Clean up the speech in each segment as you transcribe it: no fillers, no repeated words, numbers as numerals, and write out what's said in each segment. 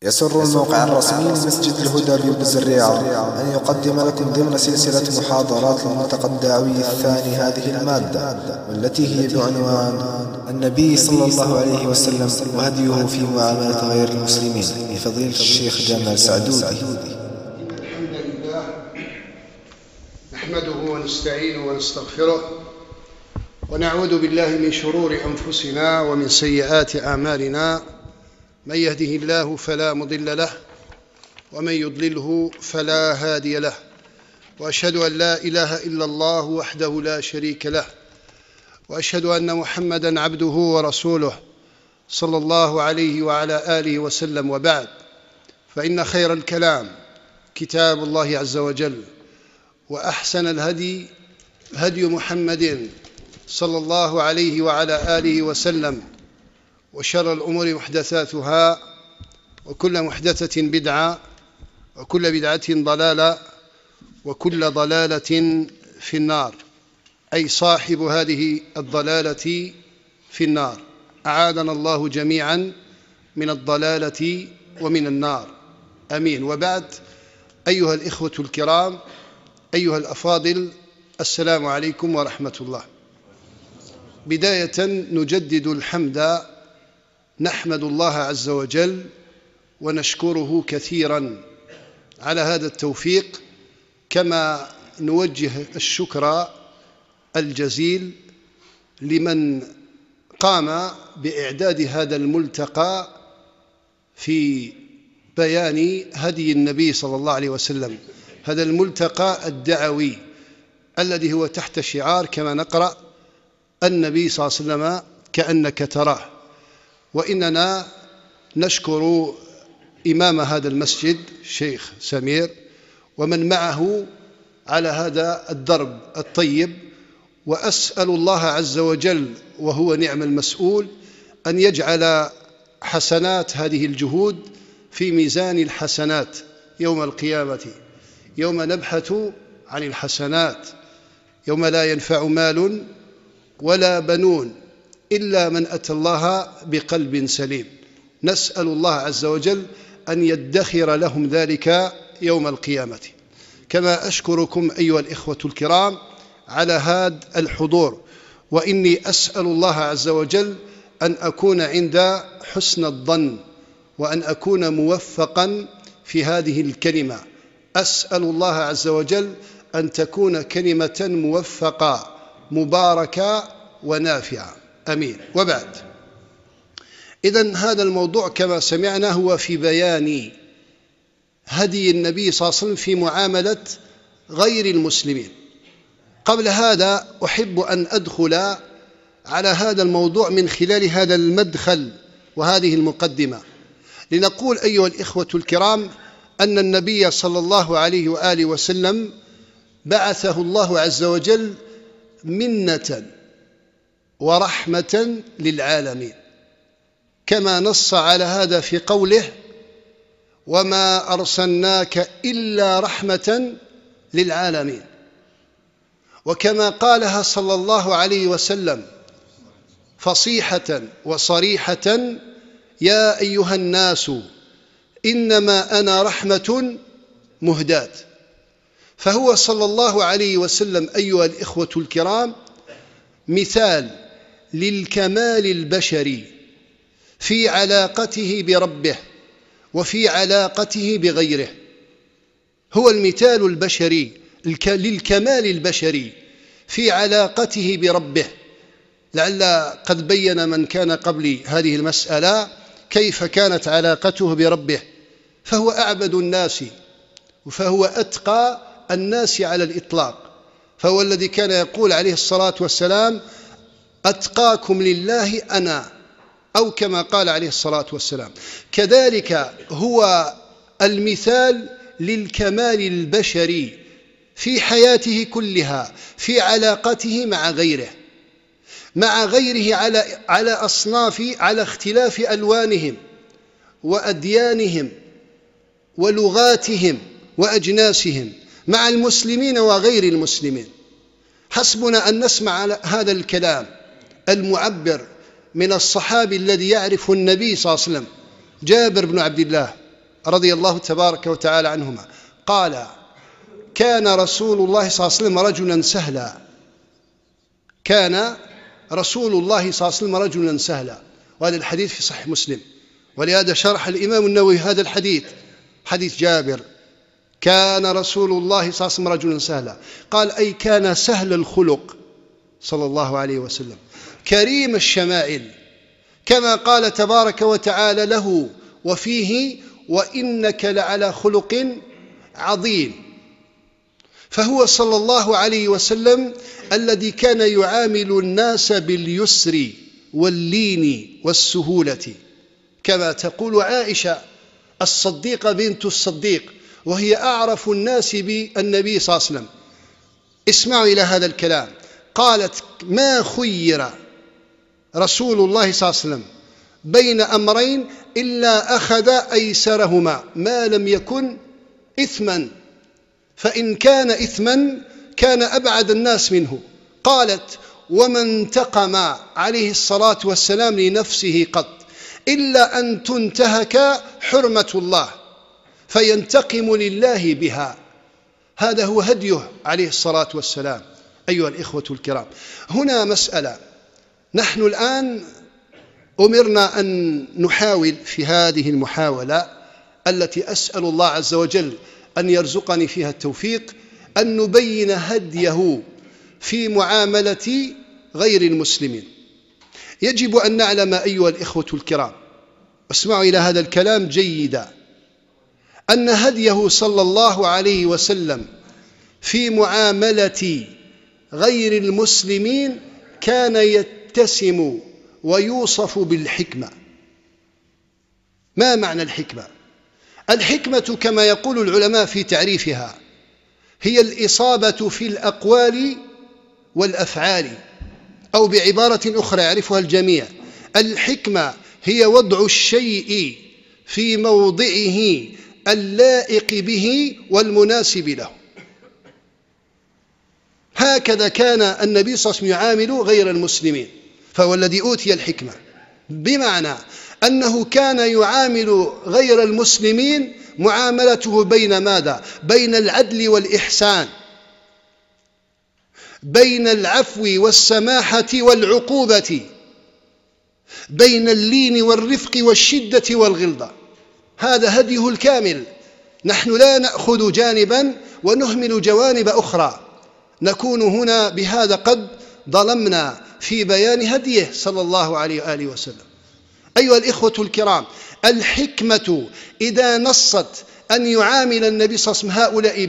يسر الموقع الرسمي لمسجد الهدى بيوبز الرياض أن يقدم لكم ضمن سلسلة محاضرات الملتقى الدعوي الثاني هذه المادة، والتي هي بعنوان النبي صلى الله عليه وسلم وهديه في معاملة غير المسلمين، لفضيلة الشيخ جمال سعدودي. الحمد لله نحمده ونستعينه ونستغفره ونعوذ بالله من شرور أنفسنا ومن سيئات أعمالنا. من يهده الله فلا مضل له ومن يضلله فلا هادي له، وأشهد أن لا إله إلا الله وحده لا شريك له، وأشهد أن محمدًا عبده ورسوله صلى الله عليه وعلى آله وسلم. وبعد، فإن خير الكلام كتاب الله عز وجل، وأحسن الهدي هدي محمد صلى الله عليه وعلى آله وسلم، وشر الأمور محدثاتها، وكل محدثة بدعة، وكل بدعة ضلالة، وكل ضلالة في النار، أي صاحب هذه الضلالة في النار. أعاذنا الله جميعا من الضلالة ومن النار، آمين. وبعد، أيها الإخوة الكرام، أيها الأفاضل، السلام عليكم ورحمة الله. بداية نجدد الحمد، نحمد الله عز وجل ونشكره كثيرا على هذا التوفيق، كما نوجه الشكر الجزيل لمن قام بإعداد هذا الملتقى في بيان هدي النبي صلى الله عليه وسلم، هذا الملتقى الدعوي الذي هو تحت شعار كما نقرأ: النبي صلى الله عليه وسلم كأنك تراه. وإننا نشكر إمام هذا المسجد الشيخ سمير ومن معه على هذا الدرب الطيب، وأسأل الله عز وجل وهو نعم المسؤول أن يجعل حسنات هذه الجهود في ميزان الحسنات يوم القيامة، يوم نبحث عن الحسنات، يوم لا ينفع مال ولا بنون إلا من أتى الله بقلب سليم. نسأل الله عز وجل أن يدخر لهم ذلك يوم القيامة. كما أشكركم أيها الإخوة الكرام على هذا الحضور، وإني أسأل الله عز وجل أن أكون عند حسن الظن، وأن أكون موفقا في هذه الكلمة. أسأل الله عز وجل أن تكون كلمة موفقة مباركة ونافعة، آمين. وبعد، إذن هذا الموضوع كما سمعنا هو في بيان هدي النبي صلى الله عليه وسلم في معاملة غير المسلمين. قبل هذا أحب أن أدخل على هذا الموضوع من خلال هذا المدخل وهذه المقدمة، لنقول أيها الإخوة الكرام أن النبي صلى الله عليه وآله وسلم بعثه الله عز وجل منة ورحمة للعالمين، كما نص على هذا في قوله: وما أرسلناك إلا رحمة للعالمين. وكما قالها صلى الله عليه وسلم فصيحة وصريحة: يا أيها الناس إنما أنا رحمة مهداة. فهو صلى الله عليه وسلم أيها الإخوة الكرام مثال للكمال البشري في علاقته بربه وفي علاقته بغيره. هو المثال البشري للكمال البشري في علاقته بربه. لعل قد بين من كان قبل هذه المسألة كيف كانت علاقته بربه، فهو أعبد الناس، فهو أتقى الناس على الإطلاق، فهو الذي كان يقول عليه الصلاة والسلام: أتقاكم لله أنا، أو كما قال عليه الصلاة والسلام. كذلك هو المثال للكمال البشري في حياته كلها، في علاقته مع غيره على أصناف، على اختلاف ألوانهم وأديانهم ولغاتهم وأجناسهم، مع المسلمين وغير المسلمين. حسبنا أن نسمع هذا الكلام المعبر من الصحابي الذي يعرف النبي صلى الله عليه وسلم، جابر بن عبد الله رضي الله تبارك وتعالى عنهما قال: كان رسول الله صلى الله عليه وسلم رجلا سهلا. كان رسول الله صلى الله عليه وسلم رجلا سهلا. وهذا الحديث في صحيح مسلم، ولهذا شرح الإمام النووي هذا الحديث، حديث جابر: كان رسول الله صلى الله عليه وسلم رجلا سهلا. قال: أي كان سهل الخلق صلى الله عليه وسلم، كريم الشمائل، كما قال تبارك وتعالى له وفيه: وإنك لعلى خلق عظيم. فهو صلى الله عليه وسلم الذي كان يعامل الناس باليسر واللين والسهولة، كما تقول عائشة الصديقة بنت الصديق، وهي أعرف الناس بالنبي صلى الله عليه وسلم. اسمعوا إلى هذا الكلام. قالت: ما خير رسول الله صلى الله عليه وسلم بين أمرين إلا أخذ أيسرهما ما لم يكن إثما، فإن كان إثما كان أبعد الناس منه. قالت: وما انتقم عليه الصلاة والسلام لنفسه قط إلا أن تنتهك حرمة الله فينتقم لله بها. هذا هو هديه عليه الصلاة والسلام. أيها الإخوة الكرام، هنا مسألة. نحن الآن أمرنا أن نحاول في هذه المحاولة التي أسأل الله عز وجل أن يرزقني فيها التوفيق، أن نبين هديه في معاملة غير المسلمين. يجب أن نعلم أيها الإخوة الكرام، اسمعوا إلى هذا الكلام جيدا، أن هديه صلى الله عليه وسلم في معاملة غير المسلمين كان يتسم ويوصف بالحكمة. ما معنى الحكمة؟ الحكمة كما يقول العلماء في تعريفها هي الإصابة في الأقوال والأفعال، أو بعبارة أخرى يعرفها الجميع: الحكمة هي وضع الشيء في موضعه اللائق به والمناسب له. هكذا كان النبي صلى الله عليه وسلم يعامل غير المسلمين، فهو الذي أوتي الحكمة، بمعنى أنه كان يعامل غير المسلمين معاملته بين ماذا؟ بين العدل والإحسان، بين العفو والسماحة والعقوبة، بين اللين والرفق والشدة والغلظة. هذا هديه الكامل. نحن لا نأخذ جانبا ونهمل جوانب أخرى. نكون هنا بهذا قد ظلمنا في بيان هديه صلى الله عليه وآله وسلم. أيها الإخوة الكرام، الحكمة إذا نصت أن يعامل النبي صلى الله عليه وسلم هؤلاء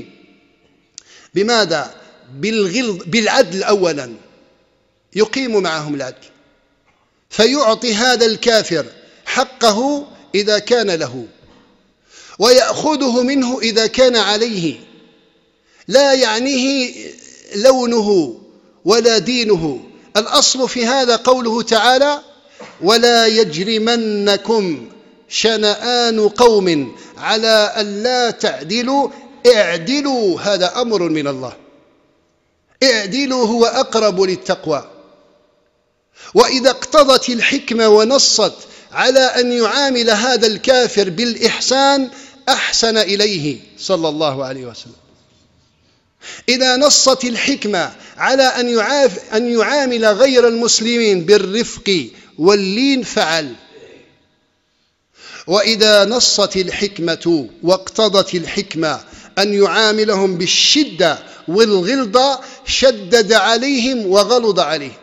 بماذا؟ بالعدل. أولا يقيم معهم العدل، فيعطي هذا الكافر حقه إذا كان له، ويأخذه منه إذا كان عليه، لا يعنيه لونه ولا دينه. الأصل في هذا قوله تعالى: ولا يجرمنكم شنآن قوم على ألا تعدلوا اعدلوا. هذا أمر من الله، اعدلوا هو أقرب للتقوى. وإذا اقتضت الحكمة ونصت على أن يعامل هذا الكافر بالإحسان أحسن إليه صلى الله عليه وسلم. إذا نصت الحكمة على أن يعامل غير المسلمين بالرفق واللين فعل. وإذا نصت الحكمة واقتضت الحكمة أن يعاملهم بالشدة والغلظة شدد عليهم وغلظ عليهم.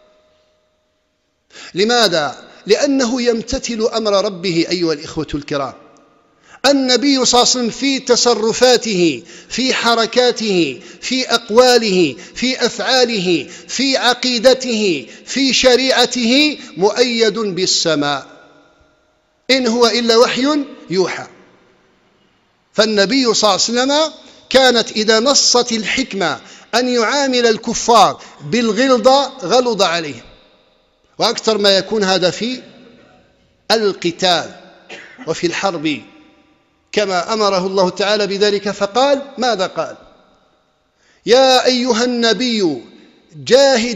لماذا؟ لأنه يمتثل أمر ربه. أيها الإخوة الكرام، النبي صلى الله عليه وسلم في تصرفاته، في حركاته، في أقواله، في أفعاله، في عقيدته، في شريعته مؤيد بالسماء، إن هو إلا وحي يوحى. فالنبي صلى الله عليه وسلم كانت إذا نصت الحكمة أن يعامل الكفار بالغلظة غلظ عليهم، وأكثر ما يكون هذا في القتال وفي الحرب، كما أمره الله تعالى بذلك. فقال ماذا قال؟ يا أيها النبي جاهد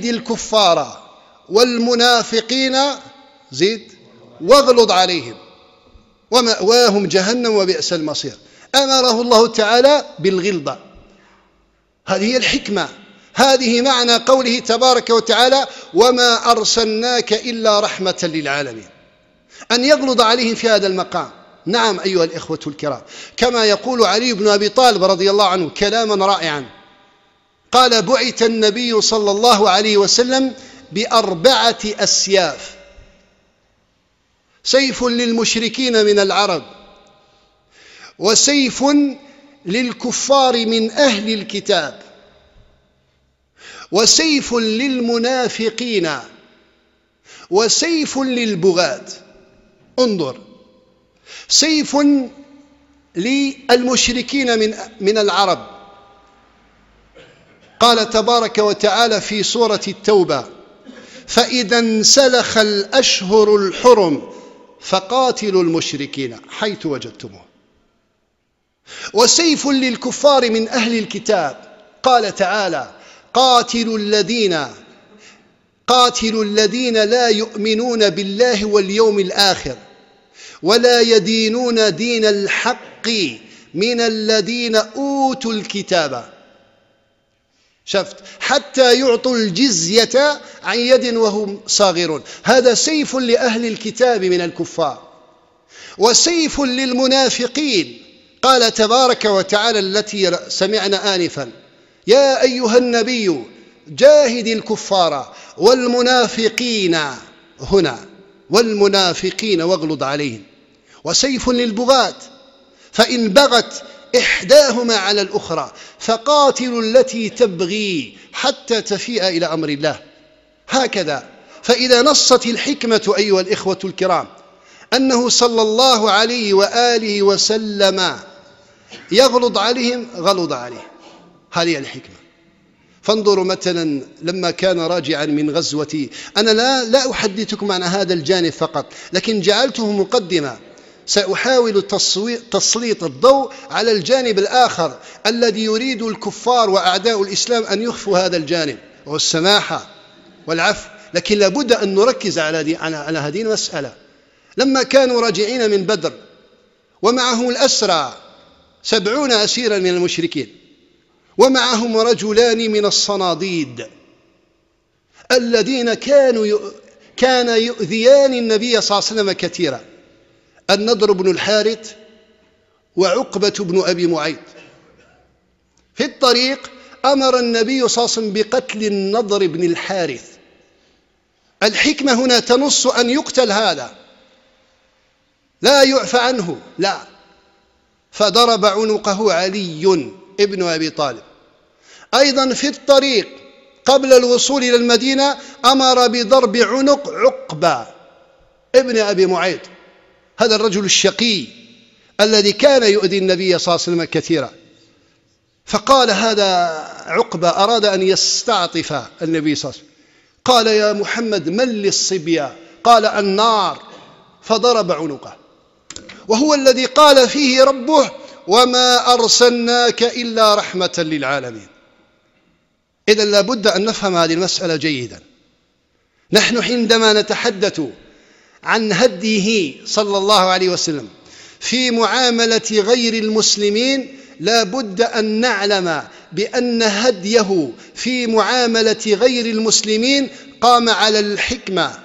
الكفار والمنافقين زيد واغلظ عليهم. ومأواهم جهنم وبئس المصير. أمره الله تعالى بالغلظة. هذه هي الحكمة، هذه معنى قوله تبارك وتعالى: وما أرسلناك إلا رحمة للعالمين، أن يغلظ عليهم في هذا المقام. نعم أيها الإخوة الكرام، كما يقول علي بن أبي طالب رضي الله عنه كلاما رائعا، قال: بعث النبي صلى الله عليه وسلم ب4 أسياف: سيف للمشركين من العرب، وسيف للكفار من أهل الكتاب، وسيف للمنافقين، وسيف للبغاة. انظر، سيف للمشركين من العرب، قال تبارك وتعالى في سورة التوبة: فإذا انسلخ الأشهر الحرم فقاتلوا المشركين حيث وجدتموه. وسيف للكفار من أهل الكتاب، قال تعالى: قاتلوا الذين لا يؤمنون بالله واليوم الآخر ولا يدينون دين الحق من الذين أوتوا الكتاب. شفت؟ حتى يعطوا الجزية عن يد وهم صاغرون. هذا سيف لأهل الكتاب من الكفار. وسيف للمنافقين، قال تبارك وتعالى التي سمعنا آنفا: يا أيها النبي جاهد الكفار والمنافقين، هنا والمنافقين واغلظ عليهم. وسيف للبغاة، فإن بغت إحداهما على الأخرى فقاتلوا التي تبغي حتى تفيء إلى أمر الله. هكذا. فإذا نصت الحكمة أيها الإخوة الكرام أنه صلى الله عليه وآله وسلم يغلظ عليهم، غلظ عليه. هذه الحكمة. فانظروا مثلا لما كان راجعا من غزوة، أنا لا أحدثكم عن هذا الجانب فقط، لكن جعلته مقدمة. سأحاول تسليط الضوء على الجانب الآخر الذي يريد الكفار وأعداء الإسلام أن يخفوا هذا الجانب، وهو السماحة والعفو. لكن لابد أن نركز على هذه المسألة. لما كانوا راجعين من بدر ومعهم الأسرى 70 أسيرا من المشركين، ومعهم رجلان من الصناديد الذين كان يؤذيان النبي صلى الله عليه وسلم كثيرا، النضر بن الحارث وعقبة بن أبي معيط. في الطريق أمر النبي صلى الله عليه وسلم بقتل النضر بن الحارث. الحكمة هنا تنص أن يقتل هذا، لا يعفى عنه، لا. فضرب عنقه علي ابن أبي طالب. أيضا في الطريق قبل الوصول إلى المدينة أمر بضرب عنق عقبة ابن أبي معيط، هذا الرجل الشقي الذي كان يؤذي النبي صلى الله عليه وسلم كثيرا. فقال هذا عقبة أراد أن يستعطف النبي صلى الله عليه وسلم، قال: يا محمد من للصبية؟ قال: النار. فضرب عنقه، وهو الذي قال فيه ربه: وما أرسلناك إلا رحمة للعالمين. إذن لابد أن نفهم هذه المسألة جيدا. نحن عندما نتحدث عن هديه صلى الله عليه وسلم في معاملة غير المسلمين، لابد أن نعلم بأن هديه في معاملة غير المسلمين قام على الحكمة.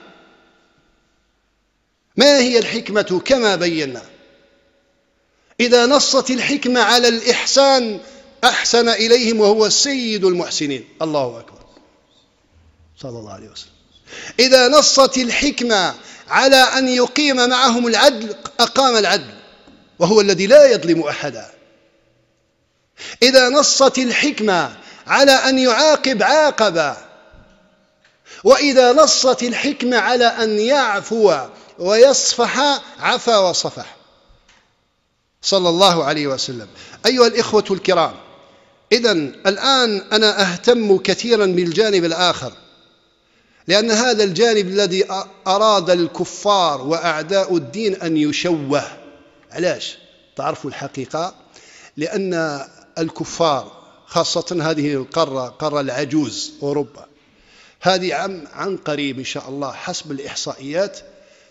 ما هي الحكمة؟ كما بينا، إذا نصت الحكمة على الإحسان أحسن إليهم وهو سيد المحسنين. الله أكبر، صلى الله عليه وسلم. إذا نصت الحكمة على أن يقيم معهم العدل أقام العدل وهو الذي لا يظلم أحدا. إذا نصت الحكمة على أن يعاقب عاقب. وإذا نصت الحكمة على أن يعفو ويصفح عفا وصفح، صلى الله عليه وسلم. أيها الإخوة الكرام، إذن الآن أنا أهتم كثيرا بالجانب الآخر، لأن هذا الجانب الذي أراد الكفار وأعداء الدين أن يشوه. علاش؟ تعرفوا الحقيقة، لأن الكفار خاصة هذه القارة العجوز أوروبا، هذه عن قريب إن شاء الله حسب الإحصائيات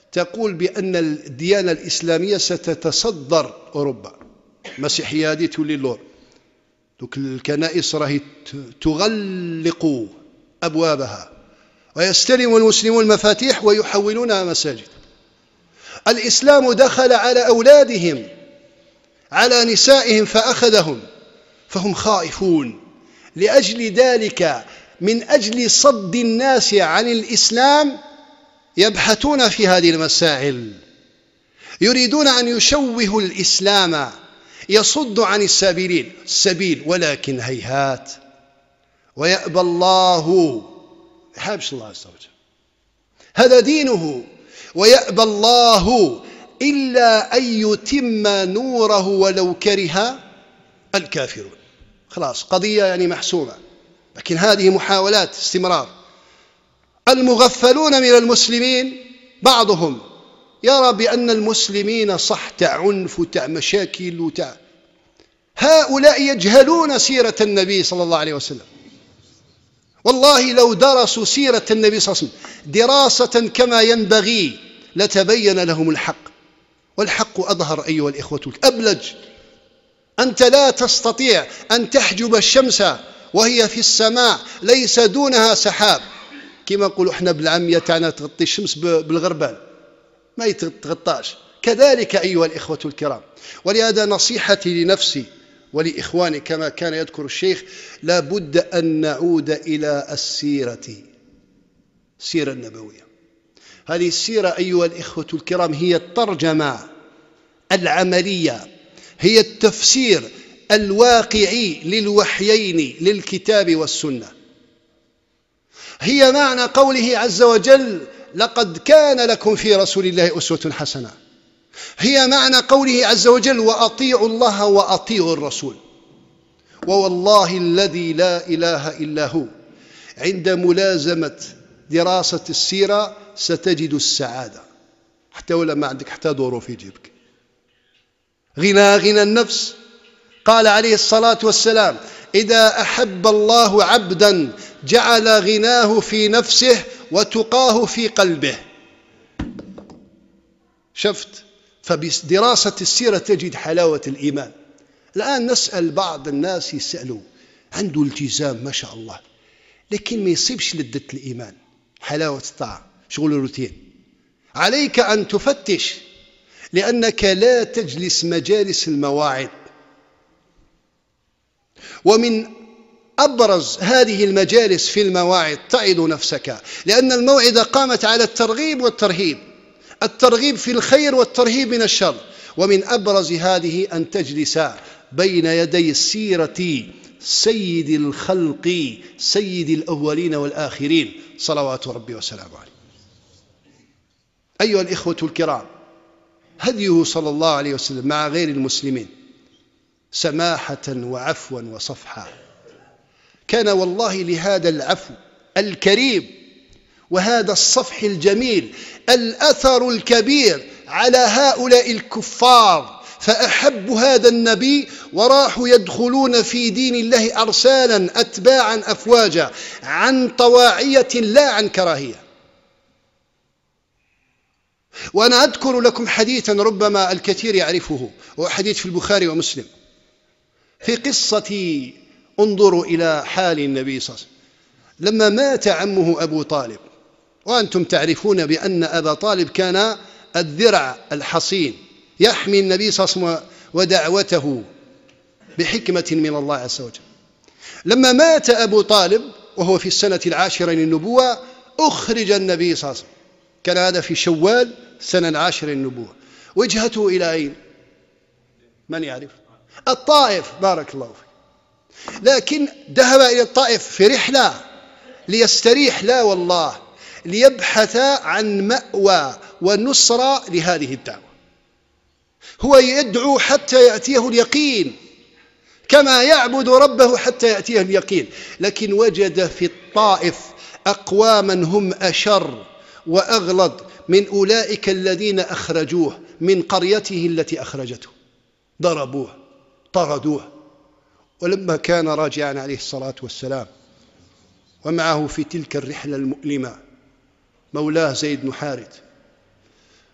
تقول بأن الديانة الإسلامية ستتصدر أوروبا. المسيحية هذه تولي اللور، دوك الكنائس راهي تغلق أبوابها ويستلم المسلمون المفاتيح ويحولونها مساجد. الإسلام دخل على أولادهم، على نسائهم فأخذهم، فهم خائفون. لأجل ذلك، من أجل صد الناس عن الإسلام يبحثون في هذه المسائل، يريدون أن يشوهوا الإسلام، يصد عن السبيل، ولكن هيهات. ويأبى الله، يحابش الله عز وجل، هذا دينه، ويأبى الله إلا أن يتم نوره ولو كره الكافرون. خلاص، قضية يعني محسومة، لكن هذه محاولات استمرار. المغفلون من المسلمين بعضهم يرى بأن المسلمين صح تاع عنف وتاع مشاكل وتاع، هؤلاء يجهلون سيرة النبي صلى الله عليه وسلم. والله لو درسوا سيرة النبي صلى الله عليه وسلم دراسة كما ينبغي لتبين لهم الحق، والحق أظهر أيها الإخوة أبلج. أنت لا تستطيع أن تحجب الشمس وهي في السماء ليس دونها سحاب، كما نقولوا احنا بالعامية تاعنا تغطي الشمس بالغربال، ما يتغطاش. كذلك أيها الإخوة الكرام، ولهذا نصيحتي لنفسي ولإخواني كما كان يذكر الشيخ، لا بد أن نعود إلى السيرة النبوية. هذه السيرة أيها الإخوة الكرام هي الترجمة العملية، هي التفسير الواقعي للوحيين للكتاب والسنة، هي معنى قوله عز وجل لقد كان لكم في رسول الله أسوة حسنة، هي معنى قوله عز وجل وأطيعوا الله وأطيعوا الرسول. ووالله الذي لا إله إلا هو، عند ملازمة دراسة السيرة ستجد السعادة، حتى ولا ما عندك حتى دورو في جيبك. غنى النفس. قال عليه الصلاة والسلام إذا أحب الله عبدا جعل غناه في نفسه وتقاه في قلبه. شفت؟ فبدراسة السيرة تجد حلاوة الإيمان. الآن نسأل بعض الناس، يسألوا عنده التزام ما شاء الله، لكن ما يصيبش لذة الإيمان، حلاوة الطاعة، شغل الروتين. عليك أن تفتش، لأنك لا تجلس مجالس المواعظ. ومن أبرز هذه المجالس في المواعظ تعظ نفسك، لأن الموعظة قامت على الترغيب والترهيب، الترغيب في الخير والترهيب من الشر. ومن أبرز هذه أن تجلس بين يدي السيرة سيد الخلق، سيد الأولين والآخرين، صلوات ربي وسلامه عليه. أيها الإخوة الكرام، هديه صلى الله عليه وسلم مع غير المسلمين سماحة وعفوا وصفحا. كان والله لهذا العفو الكريم وهذا الصفح الجميل الأثر الكبير على هؤلاء الكفار، فأحبوا هذا النبي وراحوا يدخلون في دين الله أرسالا أتباعا أفواجا، عن طواعية لا عن كراهية. وأنا أذكر لكم حديثا ربما الكثير يعرفه، وحديث في البخاري ومسلم، في قصة انظروا إلى حال النبي صلى الله عليه وسلم لما مات عمه أبو طالب. وأنتم تعرفون بأن أبا طالب كان الذرع الحصين يحمي النبي صلى الله عليه وسلم ودعوته بحكمة من الله عز وجل. لما مات أبو طالب وهو في السنة 10 للنبوة، أخرج النبي صلى الله عليه وسلم، كان هذا في شوال سنة 10 للنبوة. وجهته إلى أين؟ من يعرف؟ الطائف، بارك الله فيك. لكن ذهب إلى الطائف في رحلة ليستريح، لا والله، ليبحث عن مأوى ونصرة لهذه الدعوة. هو يدعو حتى يأتيه اليقين، كما يعبد ربه حتى يأتيه اليقين. لكن وجد في الطائف أقواما هم أشر وأغلظ من أولئك الذين أخرجوه من قريته التي أخرجته، ضربوه طردوه. ولما كان راجعا عليه الصلاة والسلام ومعه في تلك الرحلة المؤلمة مولاه زيد بن حارث،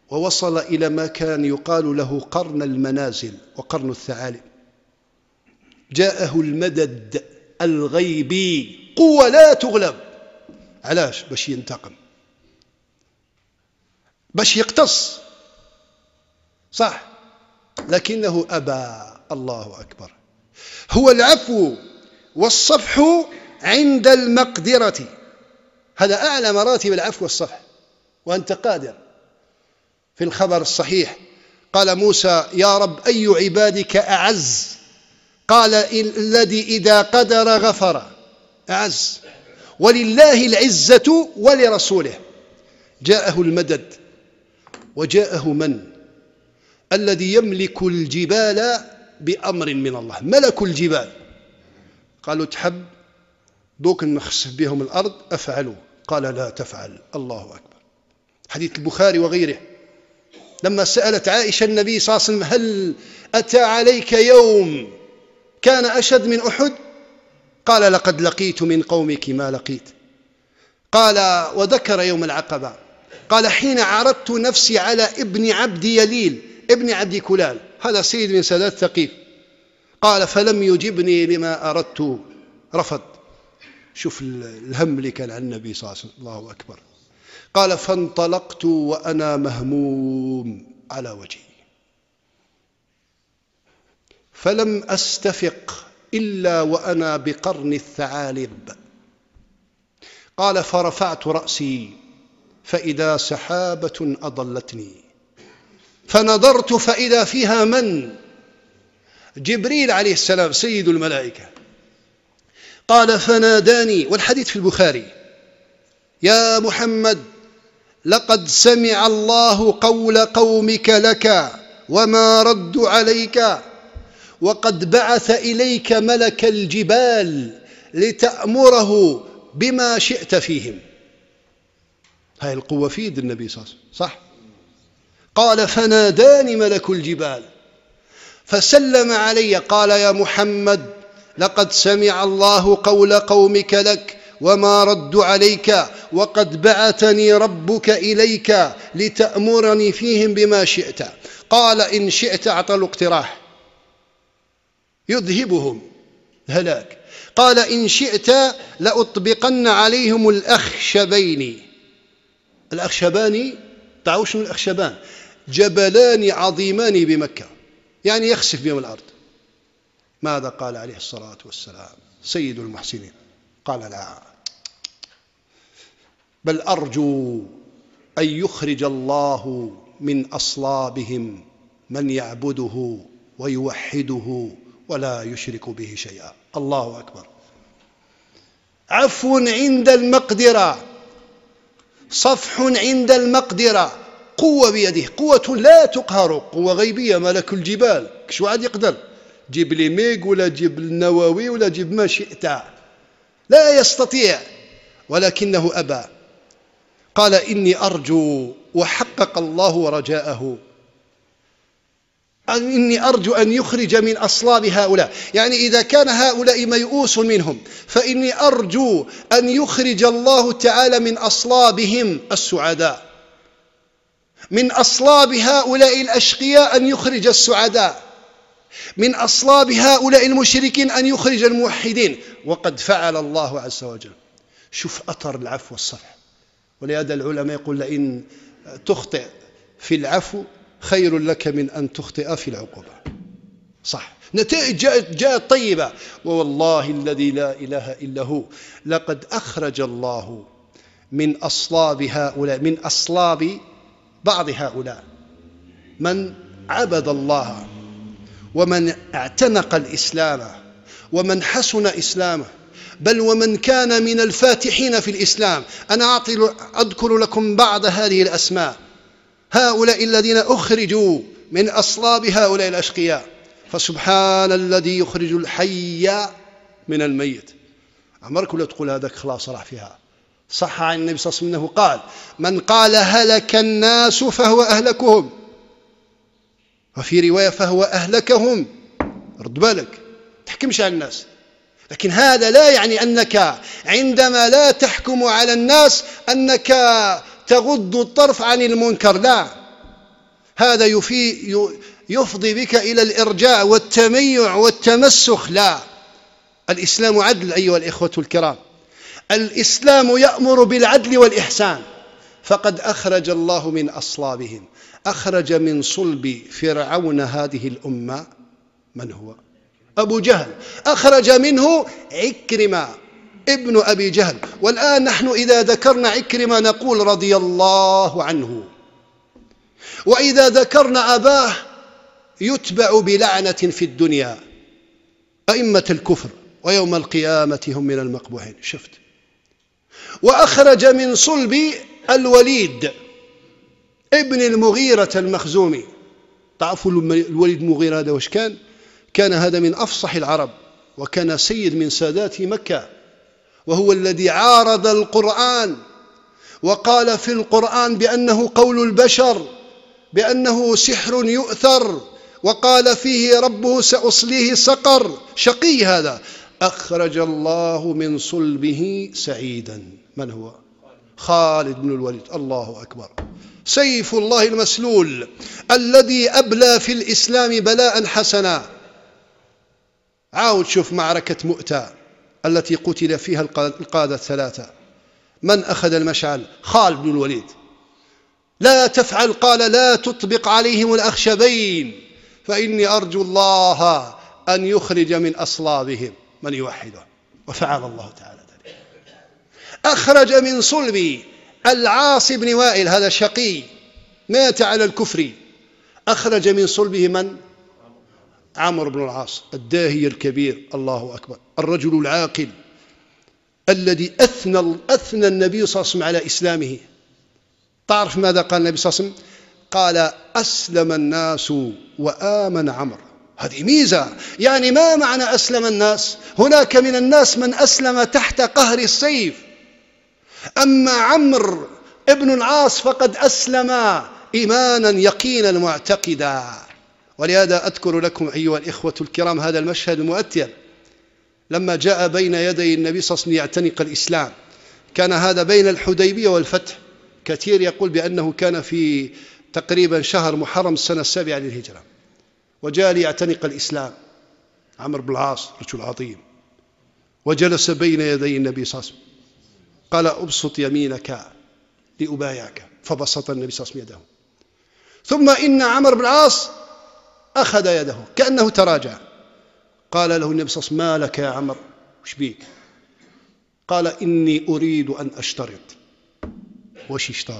ووصل إلى مكان يقال له قرن المنازل وقرن الثعالب. جاءه المدد الغيبي، قوة لا تغلب. علاش؟ باش ينتقم، باش يقتص، صح، لكنه أبى. الله أكبر. هو العفو والصفح عند المقدرة، هذا أعلى مراتب العفو والصفح، وأنت قادر. في الخبر الصحيح قال موسى: يا رب أي عبادك أعز؟ قال: الذي إذا قدر غفر. أعز. ولله العزة ولرسوله. جاءه المدد، وجاءه من؟ الذي يملك الجبال بأمر من الله، ملك الجبال. قالوا: تحب دوك نخسف بهم الأرض؟ أفعلوا. قال: لا تفعل. الله أكبر. حديث البخاري وغيره. لما سألت عائشة النبي صلى الله عليه وسلم: هل أتى عليك يوم كان أشد من أحد؟ قال: لقد لقيت من قومك ما لقيت. قال: وذكر يوم العقبة. قال: حين عرضت نفسي على ابن عبد يليل ابن عبد كلال، هذا سيد من سادات ثقيف. قال: فلم يجبني لما أردت، رفض. شوف الهم اللي كان عن النبي صلى الله عليه وسلم. الله أكبر. قال: فانطلقت وأنا مهموم على وجهي، فلم أستفق إلا وأنا بقرن الثعالب. قال: فرفعت رأسي فإذا سحابة أضلتني، فنظرت فإذا فيها من؟ جبريل عليه السلام سيد الملائكة. قال: فناداني، والحديث في البخاري: يا محمد، لقد سمع الله قول قومك لك وما ردوا عليك، وقد بعث إليك ملك الجبال لتأمره بما شئت فيهم. هاي القوة في يد النبي صلى الله عليه وسلم، صح؟ قال: فناداني ملك الجبال فسلم علي، قال: يا محمد، لقد سمع الله قول قومك لك وما ردوا عليك، وقد بعثني ربك إليك لتأمرني فيهم بما شئت. قال: إن شئت، أعطى له اقتراح يذهبهم هلاك. قال: إن شئت لأطبقن عليهم الأخشبين. الأخشبان، تعرفوا شنو الأخشبان؟ جبلان عظيمان بمكة، يعني يخسف بهم الأرض. ماذا قال عليه الصلاة والسلام سيد المحسنين؟ قال: لا، بل أرجو أن يخرج الله من أصلابهم من يعبده ويوحده ولا يشرك به شيئا. الله أكبر. عفو عند المقدرة، صفح عند المقدرة، قوة بيده، قوة لا تقهر، قوة غيبية، ملك الجبال. شو عاد يقدر؟ جيب لي ميغ ولا جيب النووي ولا جيب ما شئت، لا يستطيع، ولكنه أبى. قال: إني أرجو، وحقق الله رجاءه، إني أرجو أن يخرج من أصلاب هؤلاء، يعني إذا كان هؤلاء ميؤوس منهم، فإني أرجو أن يخرج الله تعالى من أصلابهم السعداء، من أصلاب هؤلاء الأشقياء أن يخرج السعداء، من أصلاب هؤلاء المشركين أن يخرج الموحدين، وقد فعل الله عز وجل. شوف أثر العفو والصفح. ولهذا العلماء يقول: لئن تخطئ في العفو خير لك من أن تخطئ في العقوبة. صح، نتائج جاءت طيبة. والله الذي لا إله إلا هو، لقد أخرج الله من أصلاب هؤلاء، من أصلاب بعض هؤلاء، من عبد الله، ومن اعتنق الإسلام، ومن حسن إسلامه، بل ومن كان من الفاتحين في الإسلام. أنا أذكر لكم بعض هذه الأسماء، هؤلاء الذين أخرجوا من أصلاب هؤلاء الأشقياء. فسبحان الذي يخرج الحي من الميت. عمرك ولا تقول هذاك خلاص راح فيها؟ صح عن النبي صلى الله عليه وسلم أنه قال: من قال هلك الناس فهو أهلكهم، وفي رواية فهو أهلكهم. رد بالك، تحكمش على الناس. لكن هذا لا يعني أنك عندما لا تحكم على الناس أنك تغض الطرف عن المنكر، لا، هذا يفضي بك إلى الإرجاع والتميع والتمسخ. لا، الإسلام عدل أيها الإخوة الكرام. الإسلام يأمر بالعدل والإحسان. فقد أخرج الله من أصلابهم، أخرج من صلب فرعون هذه الأمة من هو؟ أبو جهل. أخرج منه عكرمة ابن أبي جهل. والآن نحن إذا ذكرنا عكرمة نقول رضي الله عنه، وإذا ذكرنا أباه يتبع بلعنة في الدنيا. أئمة الكفر ويوم القيامة هم من المقبوحين. شفت. وأخرج من صلب الوليد ابن المغيرة المخزومي. تعرفوا الوليد المغيرة هذا وش كان؟ كان هذا من أفصح العرب، وكان سيد من سادات مكة، وهو الذي عارض القرآن وقال في القرآن بأنه قول البشر، بأنه سحر يؤثر، وقال فيه ربه سأصليه سقر. شقي هذا. أخرج الله من صلبه سعيدا. من هو؟ خالد بن الوليد. الله أكبر. سيف الله المسلول الذي أبلى في الإسلام بلاء حسنا. عاود شوف معركة مؤتة التي قتل فيها القادة الثلاثة. من أخذ المشعل؟ خالد بن الوليد. لا تفعل، قال لا تطبق عليهم الأخشبين فإني أرجو الله أن يخرج من أصلابهم من يوحده. وفعل الله تعالى ذلك. أخرج من صلب العاص بن وائل، هذا شقي مات على الكفر. أخرج من صلبه من؟ عمرو بن العاص الداهية الكبير. الله أكبر. الرجل العاقل الذي أثنى النبي صلى الله عليه وسلم على إسلامه. تعرف ماذا قال النبي صلى الله عليه وسلم؟ قال أسلم الناس وآمن عمرو. هذه ميزة. يعني ما معنى أسلم الناس؟ هناك من الناس من أسلم تحت قهر السيف، أما عمرو ابن العاص فقد أسلم إيمانا يقينا معتقدا. ولهذا أذكر لكم أيها الإخوة الكرام هذا المشهد المؤثر لما جاء بين يدي النبي صلى الله عليه وسلم يعتنق الإسلام. كان هذا بين الحديبية والفتح. كثير يقول بأنه كان في تقريبا شهر محرم السنة 7 للهجرة، وجاء ليعتنق الإسلام عمرو بن العاص رجل عظيم، وجلس بين يدي النبي صلى الله عليه وسلم. قال أبسط يمينك لأبايعك، فبسط النبي صلى الله عليه وسلم يده. ثم إن عمرو بن العاص أخذ يده كأنه تراجع. قال له النبي صلى الله عليه وسلم ما لك يا عمرو، وش بيك؟ قال إني أريد أن أشترط. وش يشترط؟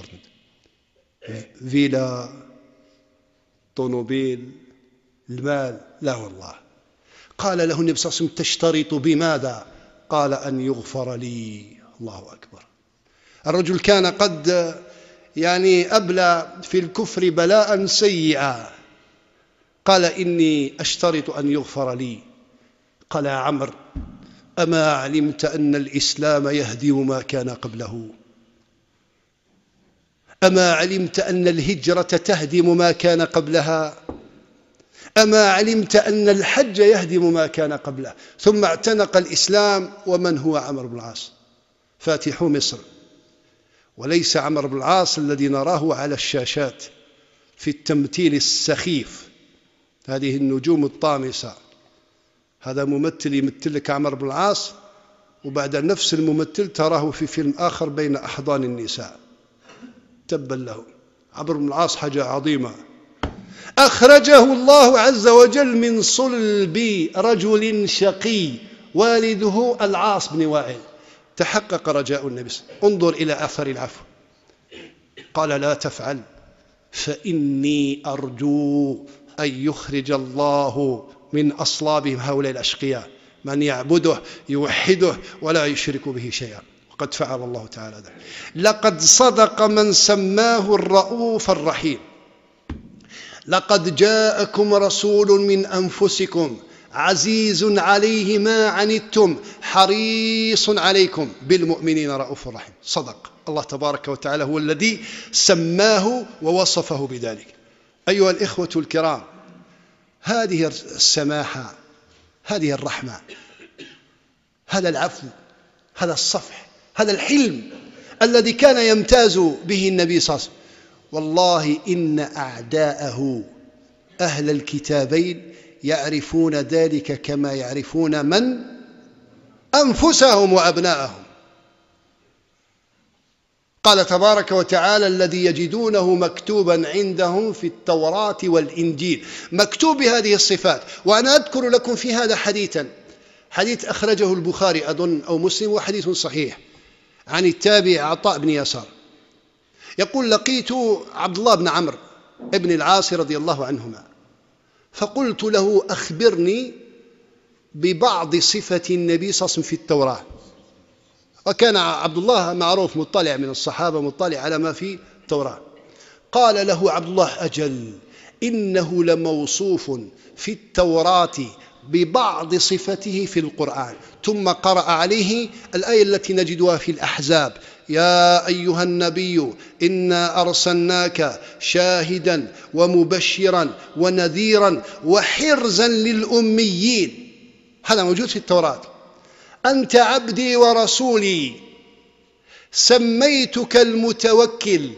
فيلا، طوموبيل، المال؟ لا والله. قال له النبي صلى الله عليه وسلم تشترط بماذا؟ قال أن يغفر لي. الله أكبر. الرجل كان قد أبلى في الكفر بلاء سيئا. قال إني أشترط أن يغفر لي. قال يا عمرو أما علمت أن الإسلام يهدم ما كان قبله؟ أما علمت أن الهجرة تهدم ما كان قبلها؟ أما علمت أن الحج يهدم ما كان قبله؟ ثم اعتنق الإسلام. ومن هو عمرو بن العاص؟ فاتح مصر. وليس عمرو بن العاص الذي نراه على الشاشات في التمثيل السخيف، هذه النجوم الطامسة. هذا ممثل يمثل لك عمرو بن العاص، وبعد نفس الممثل تراه في فيلم آخر بين أحضان النساء. تبا له. عمرو بن العاص حاجة عظيمة. أخرجه الله عز وجل من صلب رجل شقي والده العاص بن وائل. تحقق رجاء النبي. انظر إلى أثر العفو. قال لا تفعل فإني أرجو أن يخرج الله من أصلابهم هؤلاء الأشقياء من يعبده يوحده ولا يشرك به شيئا. وقد فعل الله تعالى ذلك. لقد صدق من سماه الرؤوف الرحيم. لقد جاءكم رسول من أنفسكم عزيز عليه ما عنتم حريص عليكم بالمؤمنين رؤوف رحيم. صدق الله تبارك وتعالى، هو الذي سماه ووصفه بذلك. أيها الإخوة الكرام، هذه السماحة، هذه الرحمة، هذا العفو، هذا الصفح، هذا الحلم الذي كان يمتاز به النبي صلى الله عليه وسلم. والله إن أعداءه أهل الكتابين يعرفون ذلك كما يعرفون من أنفسهم وأبناءهم. قال تبارك وتعالى: الذي يجدونه مكتوبا عندهم في التوراة والإنجيل، مكتوب بهذه الصفات. وأنا أذكر لكم في هذا حديث أخرجه البخاري أظن أو مسلم، وحديث صحيح، عن التابع عطاء بن يسار يقول: لقيت عبد الله بن عمرو بن العاص رضي الله عنهما، فقلت له: أخبرني ببعض صفة النبي صلى الله عليه وسلم في التوراة. وكان عبد الله معروف مطلع من الصحابة، مطلع على ما في التوراة. قال له عبد الله: أجل، إنه لموصوف في التوراة ببعض صفته في القرآن. ثم قرأ عليه الآية التي نجدها في الأحزاب: يا أيها النبي إنا أرسلناك شاهدا ومبشرا ونذيرا وحرزا للأميين. هذا موجود في التوراة. أنت عبدي ورسولي، سميتك المتوكل،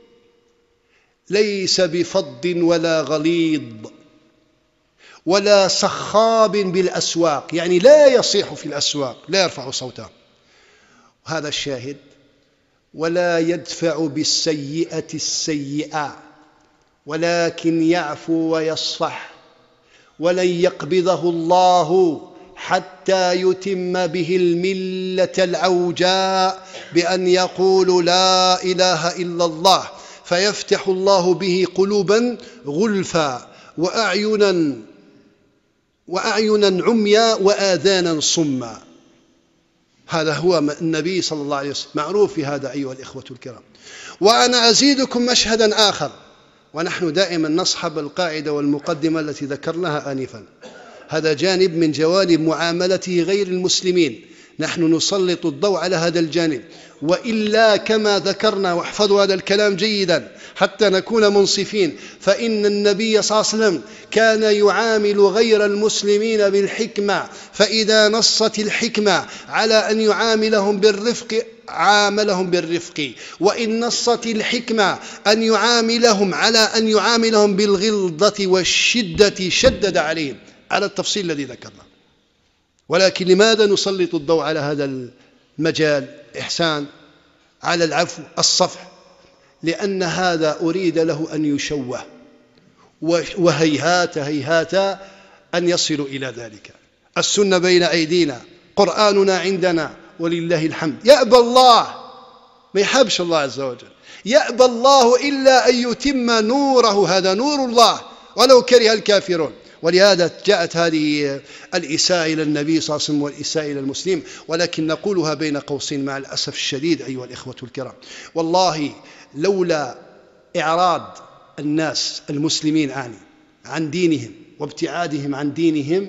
ليس بفض ولا غليظ ولا صخاب بالأسواق، يعني لا يصيح في الأسواق، لا يرفع صوته. هذا الشاهد: ولا يدفع بالسيئة السيئة ولكن يعفو ويصفح، ولن يقبضه الله حتى يتم به الملة العوجاء بأن يقول لا إله إلا الله، فيفتح الله به قلوبا غلفا وأعينا عميا وآذانا صما. هذا هو النبي صلى الله عليه وسلم، معروف في هذا أيها الإخوة الكرام. وأنا أزيدكم مشهدا آخر، ونحن دائما نصحب القاعدة والمقدمة التي ذكرناها آنفا. هذا جانب من جوانب معاملته غير المسلمين، نحن نسلط الضوء على هذا الجانب. وإلا كما ذكرنا، واحفظوا هذا الكلام جيدا حتى نكون منصفين، فإن النبي صلى الله عليه وسلم كان يعامل غير المسلمين بالحكمة، فإذا نصت الحكمة على أن يعاملهم بالرفق عاملهم بالرفق، وإن نصت الحكمة أن يعاملهم على أن يعاملهم بالغلظة والشدة شدد عليهم على التفصيل الذي ذكرنا. ولكن لماذا نسلط الضوء على هذا المجال؟ إحسان، على العفو، الصفح، لأن هذا أريد له أن يشوه، وهيهات هيهات أن يصلوا إلى ذلك. السنة بين أيدينا، قرآننا عندنا ولله الحمد. يأبى الله، ما يحبش الله عز وجل، يأبى الله إلا أن يتم نوره، هذا نور الله ولو كره الكافرون. ولهذا جاءت هذه الإساءة إلى النبي صلى الله عليه وسلم والإساءة إلى المسلم، ولكن نقولها بين قوسين مع الأسف الشديد أيها الإخوة الكرام. والله لولا إعراض الناس المسلمين عن دينهم وابتعادهم عن دينهم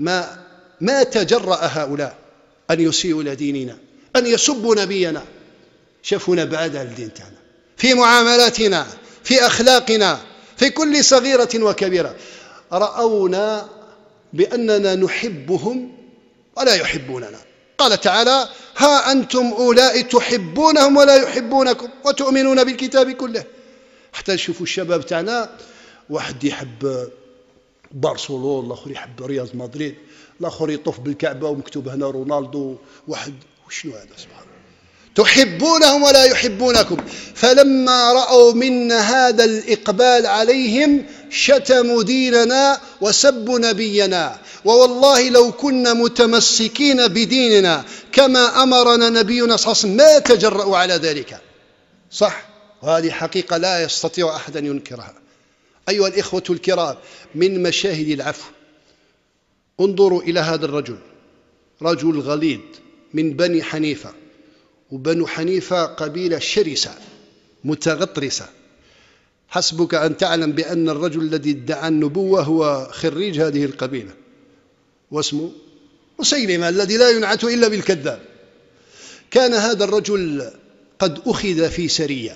ما تجرأ هؤلاء أن يسيئوا إلى ديننا، أن يسبوا نبينا. شافونا بعاد عن الدين تاعنا، في معاملاتنا، في أخلاقنا، في كل صغيرة وكبيرة. رأونا بأننا نحبهم ولا يحبوننا. قال تعالى: ها أنتم أولئك تحبونهم ولا يحبونكم وتؤمنون بالكتاب كله. حتى نشوفوا الشباب تاعنا، واحد يحب برشلونة، الآخر يحب رياض مدريد، الآخر يطوف بالكعبة ومكتوب هنا رونالدو، واحد وشنو هذا؟ سبحان الله. تحبونهم ولا يحبونكم. فلما رأوا منا هذا الإقبال عليهم شتموا ديننا وسبوا نبينا. ووالله لو كنا متمسكين بديننا كما أمرنا نبينا صلى الله عليه وسلم ما تجرؤوا على ذلك. صح، وهذه حقيقة لا يستطيع أحد أن ينكرها. أيها الإخوة الكرام، من مشاهد العفو انظروا إلى هذا الرجل، رجل غليظ من بني حنيفة، وبنو حنيفة قبيلة شرسة متغطرسة. حسبك أن تعلم بأن الرجل الذي ادعى النبوة هو خريج هذه القبيلة، واسمه مسيلمة الذي لا ينعت إلا بالكذاب. كان هذا الرجل قد أخذ في سرية،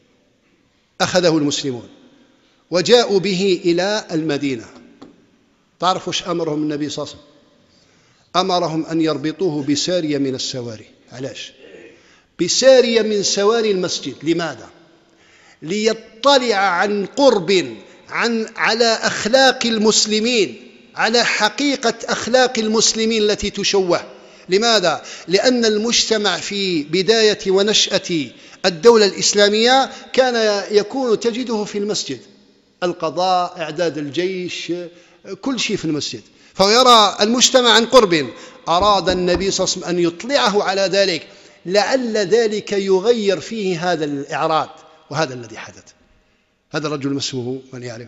أخذه المسلمون وجاءوا به إلى المدينة. تعرفوا ايش أمرهم النبي صلى الله عليه وسلم؟ أمرهم أن يربطوه بسارية من السواري. علاش؟ بسارية من سواري المسجد. لماذا؟ ليطلع عن قرب على أخلاق المسلمين، على حقيقة أخلاق المسلمين التي تشوه. لماذا؟ لأن المجتمع في بداية ونشأة الدولة الإسلامية كان يكون تجده في المسجد، القضاء، إعداد الجيش، كل شيء في المسجد، فيرى المجتمع عن قرب. أراد النبي صلى الله عليه وسلم أن يطلعه على ذلك، لعل ذلك يغير فيه هذا الإعراض، وهذا الذي حدث. هذا الرجل ما اسمه؟ من يعرف؟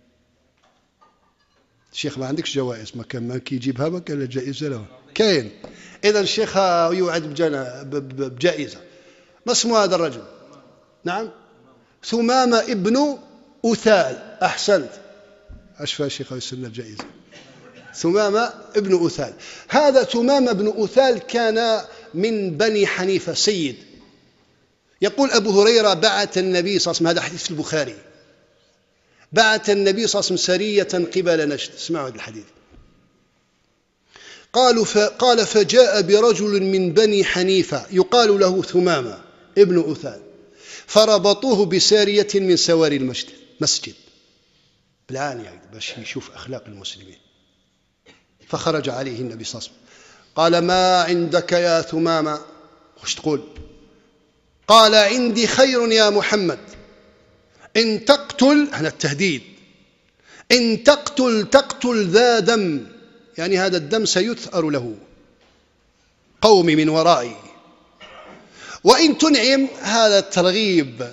الشيخ ما عندكش جوائز؟ ما كان يجيبها، ما كان جائزة له كاين. إذا الشيخ يوعد بجائزة. ما اسم هذا الرجل؟ نعم، ثمامة ابن أثال. أحسنت، أشفى الشيخ يسلم الجائزة. ثمامة ابن أثال. هذا ثمامة ابن أثال كان من بني حنيفة، سيد. يقول أبو هريرة: بعث النبي صلى الله عليه وسلم، هذا حديث في البخاري، بعث النبي صلى الله عليه وسلم سرية قبل نجد. اسمعوا هذا الحديث. قال: فجاء برجل من بني حنيفة يقال له ثمامة ابن أثال، فربطوه بسارية من سواري المسجد بالعانية باش يشوف أخلاق المسلمين. فخرج عليه النبي صلى الله عليه وسلم، قال: ما عندك يا ثمامة؟ وش تقول؟ قال: عندي خير يا محمد، إن تقتل، هنا التهديد، إن تقتل ذا دم، يعني هذا الدم سيثأر له، قومي من ورائي، وإن تنعم، هذا الترغيب،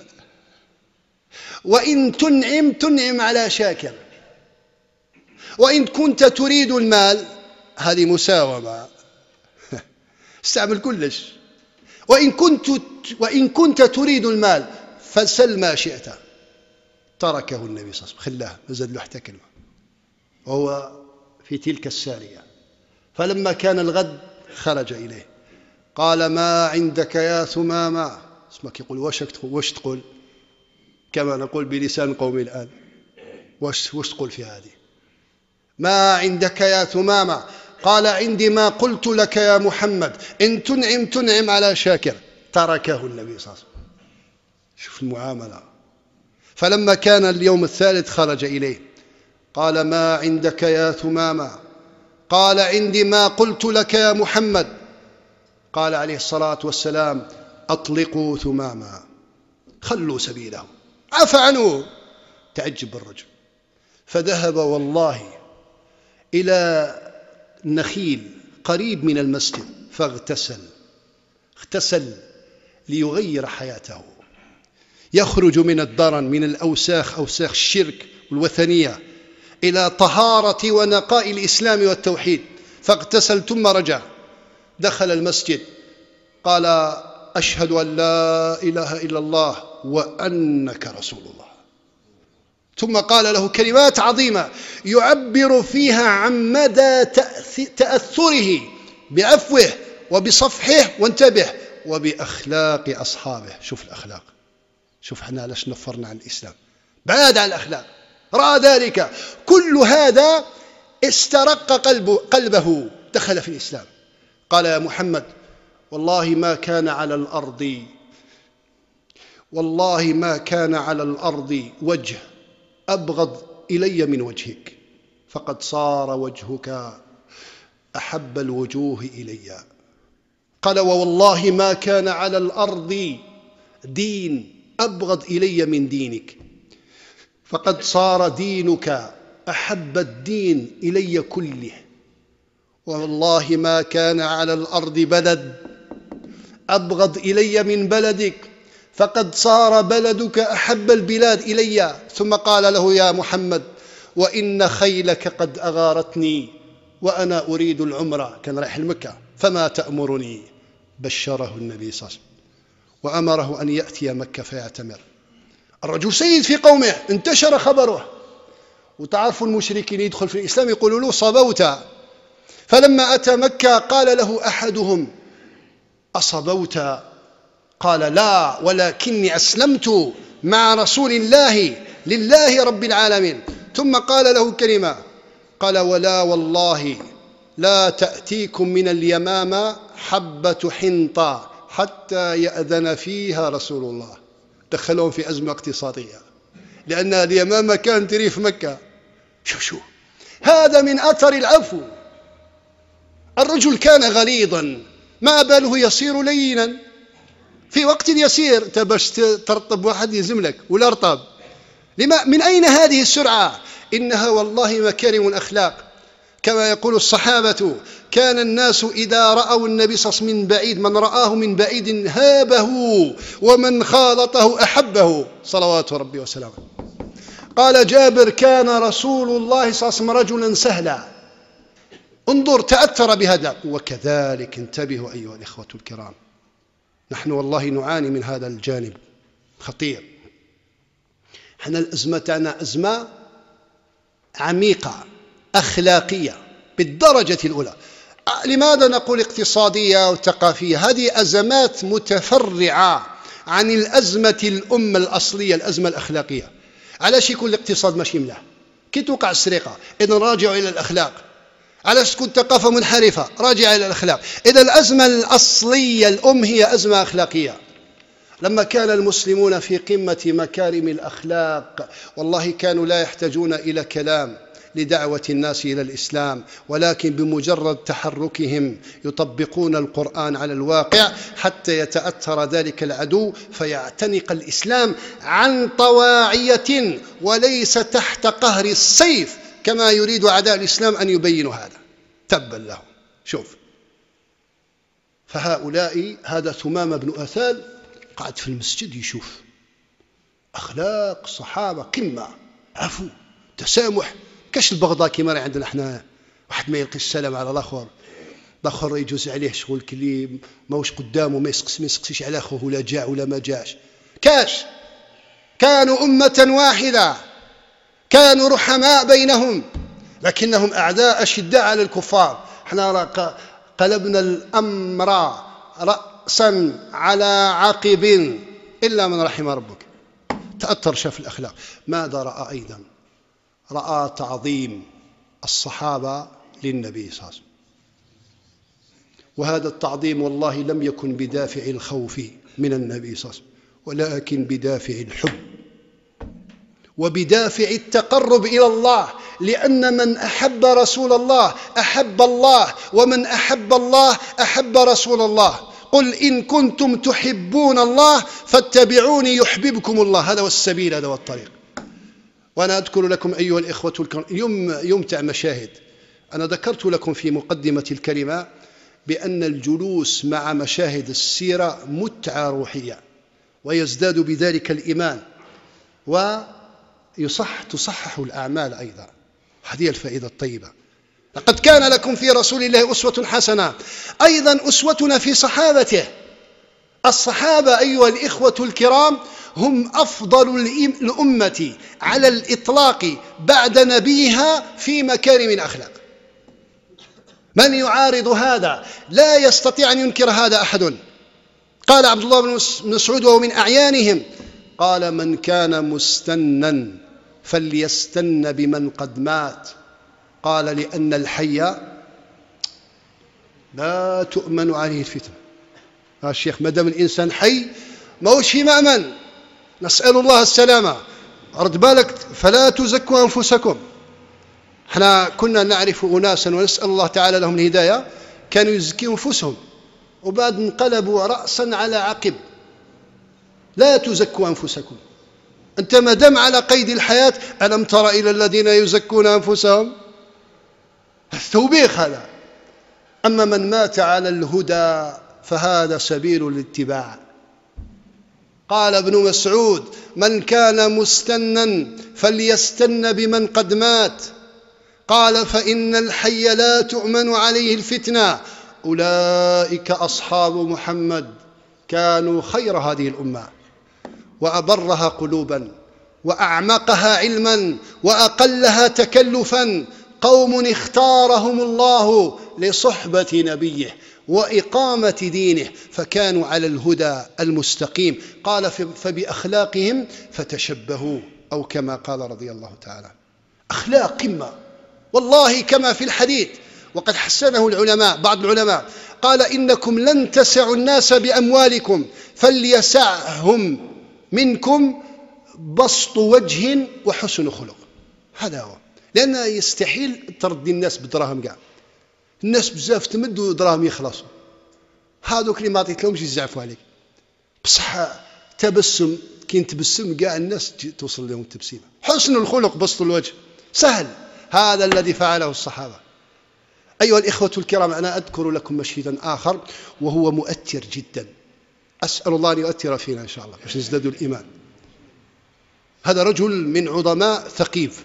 وإن تنعم على شاكر، وإن كنت تريد المال، هذه مساومة، استعمل كلش، وإن كنت تريد المال فسل ما شئت. تركه النبي صلى الله عليه وسلم، خلاه، ما زاد له حتى كلمة، وهو في تلك السارية. فلما كان الغد خرج إليه، قال: ما عندك يا ثمامة؟ اسمك يقول: وش تقول؟ كما نقول بلسان قومي الآن، وش تقول في هذه؟ ما عندك يا ثمامة؟ قال: عندي ما قلت لك يا محمد، إن تنعم على شاكر. تركه النبي صلى الله عليه وسلم. شوف المعاملة. فلما كان اليوم الثالث خرج إليه، قال: ما عندك يا ثمامة؟ قال: عندي ما قلت لك يا محمد. قال عليه الصلاة والسلام: أطلقوا ثمامة، خلوا سبيله، عفى عنه. تعجب الرجل، فذهب والله إلى نخيل قريب من المسجد، اغتسل ليغير حياته، يخرج من الدرن، من الأوساخ، أوساخ الشرك والوثنية، إلى طهارة ونقاء الإسلام والتوحيد. فاغتسل ثم رجع، دخل المسجد، قال: أشهد أن لا إله إلا الله وأنك رسول الله. ثم قال له كلمات عظيمة يعبر فيها عن مدى تأثره بعفوه وبصفحه، وانتبه، وبأخلاق أصحابه. شوف الأخلاق، شوف احنا ليش نفرنا عن الإسلام، بعاد عن الأخلاق. رأى ذلك كل هذا، استرق قلبه، دخل في الإسلام. قال: يا محمد، والله ما كان على الأرض وجه أبغض إلي من وجهك، فقد صار وجهك أحب الوجوه إلي. قال: والله ما كان على الأرض دين أبغض إلي من دينك، فقد صار دينك أحب الدين إلي كله. والله ما كان على الأرض بلد أبغض إلي من بلدك، فقد صار بلدك أحب البلاد إلي. ثم قال له: يا محمد، وإن خيلك قد أغارتني وأنا أريد العمرة، كان رايح المكة، فما تأمرني؟ بشره النبي صلى الله عليه وسلم وأمره أن يأتي مكة فيعتمر. الرجل سيد في قومه، انتشر خبره، وتعرفوا المشركين يدخل في الإسلام يقولوا له: صبوت. فلما أتى مكة قال له أحدهم: أصبوت؟ قال: لا، ولكني أسلمت مع رسول الله لله رب العالمين. ثم قال له كلمة، قال: ولا والله لا تأتيكم من اليمامة حبة حنطة حتى يأذن فيها رسول الله. دخلهم في أزمة اقتصادية، لأن اليمامة كانت ريف مكة. شو هذا من أثر العفو. الرجل كان غليظا، ما باله يصير لينا في وقت يسير. تبش ترطب واحد يلزم لك ولا رطب. من أين هذه السرعة؟ إنها والله مكارم الأخلاق. كما يقول الصحابة: كان الناس إذا رأوا النبي صلى الله عليه وسلم من بعيد، من رآه من بعيد هابه، ومن خالطه أحبه، صلوات ربي وسلامه. قال جابر: كان رسول الله صلى الله عليه وسلم رجلا سهلا. انظر، تأثر بهذا. وكذلك انتبهوا أيها الإخوة الكرام، نحن والله نعاني من هذا الجانب خطير. احنا الأزمة تاعنا أزمة عميقة أخلاقية بالدرجة الأولى. لماذا نقول اقتصادية وثقافية؟ هذه أزمات متفرعة عن الأزمة الأم الأصلية، الأزمة الأخلاقية. علاش يكون الاقتصاد ماشي ملاح؟ كي توقع السرقة، إذن راجعوا إلى الأخلاق. علاش تكون ثقافة منحرفة؟ راجع إلى الأخلاق. إذا الأزمة الأصلية الأم هي أزمة أخلاقية. لما كان المسلمون في قمة مكارم الأخلاق والله كانوا لا يحتاجون إلى كلام لدعوة الناس إلى الإسلام، ولكن بمجرد تحركهم يطبقون القرآن على الواقع حتى يتأثر ذلك العدو فيعتنق الإسلام عن طواعية وليس تحت قهر السيف كما يريد أعداء الإسلام أن يبينوا هذا. تبا لهم. شوف، فهؤلاء هذا ثمامة بن أثال قعد في المسجد يشوف أخلاق صحابة قمة، عفو، تسامح، كاش البغضاء كما راه عندنا احنا. واحد ما يلقي السلام على الاخر، الاخر يجوز عليه شغل كلي ماهوش قدامه، ما يسقسيش على اخوه ولا جاع ولا ما جاش. كاش كانوا أمة واحدة، كانوا رحماء بينهم، لكنهم أعداء أشداء على الكفار. احنا قلبنا الأمر رأسا على عقب إلا من رحم ربك. تأثر شاف الأخلاق. ماذا رأى أيضا؟ رأى تعظيم الصحابة للنبي صلى الله عليه وسلم، وهذا التعظيم والله لم يكن بدافع الخوف من النبي صلى الله عليه وسلم، ولكن بدافع الحب وبدافع التقرب إلى الله، لأن من أحب رسول الله أحب الله، ومن أحب الله أحب رسول الله. قل إن كنتم تحبون الله فاتبعوني يحببكم الله. هذا هو السبيل، هذا هو الطريق. وأنا أذكر لكم أيها الإخوة الكرام يوم تاع مشاهد. أنا ذكرت لكم في مقدمة الكلمة بأن الجلوس مع مشاهد السيرة متعة روحية، ويزداد بذلك الإيمان، تصحح الأعمال أيضا. هذه الفائدة الطيبة. لقد كان لكم في رسول الله أسوة حسنة. أيضا أسوتنا في صحابته. الصحابة أيها الإخوة الكرام هم أفضل الأمة على الإطلاق بعد نبيها في مكارم الأخلاق. من يعارض هذا لا يستطيع أن ينكر هذا أحد. قال عبد الله بن مسعود وهو من أعيانهم، قال: من كان مستنا فليستن بمن قد مات. قال: لأن الحي لا تؤمن عليه الفتنة. الشيخ مدام الإنسان حي ما هوش في مأمن، نسأل الله السلامة. رد بالك، فلا تزكوا أنفسكم. احنا كنا نعرف أناسا ونسأل الله تعالى لهم الهداية كانوا يزكيون أنفسهم وبعد انقلبوا رأسا على عقب. لا تزكوا أنفسكم. أنت ما دام على قيد الحياة، ألم تر إلى الذين يزكون أنفسهم؟ التوبيخ هذا. أما من مات على الهدى فهذا سبيل الاتباع. قال ابن مسعود: من كان مستنا فليستن بمن قد مات. قال: فإن الحي لا تؤمن عليه الفتنة. أولئك أصحاب محمد، كانوا خير هذه الأمة وأبرها قلوبا وأعمقها علما وأقلها تكلفا، قوم اختارهم الله لصحبة نبيه وإقامة دينه، فكانوا على الهدى المستقيم. قال: فبأخلاقهم فتشبهوا، أو كما قال رضي الله تعالى. أخلاق قمة والله، كما في الحديث وقد حسنه العلماء. بعض العلماء قال: إنكم لن تسعوا الناس بأموالكم، فليسعهم منكم بسط وجه وحسن خلق. هذا هو، لأن يستحيل تردي الناس بدراهم كاع. الناس بزاف تمد ودراهم يخلصوا، هذوك اللي ما عطيت لهمش يزعفوا عليك. بصح تبسم، كي تبسم كاع الناس توصل لهم التبسيمة. حسن الخلق بسط الوجه سهل، هذا الذي فعله الصحابة. أيها الإخوة الكرام، أنا أذكر لكم مشهدا آخر وهو مؤثر جدا، أسأل الله أن يؤثر فينا إن شاء الله باش نزداد الإيمان. هذا رجل من عظماء ثقيف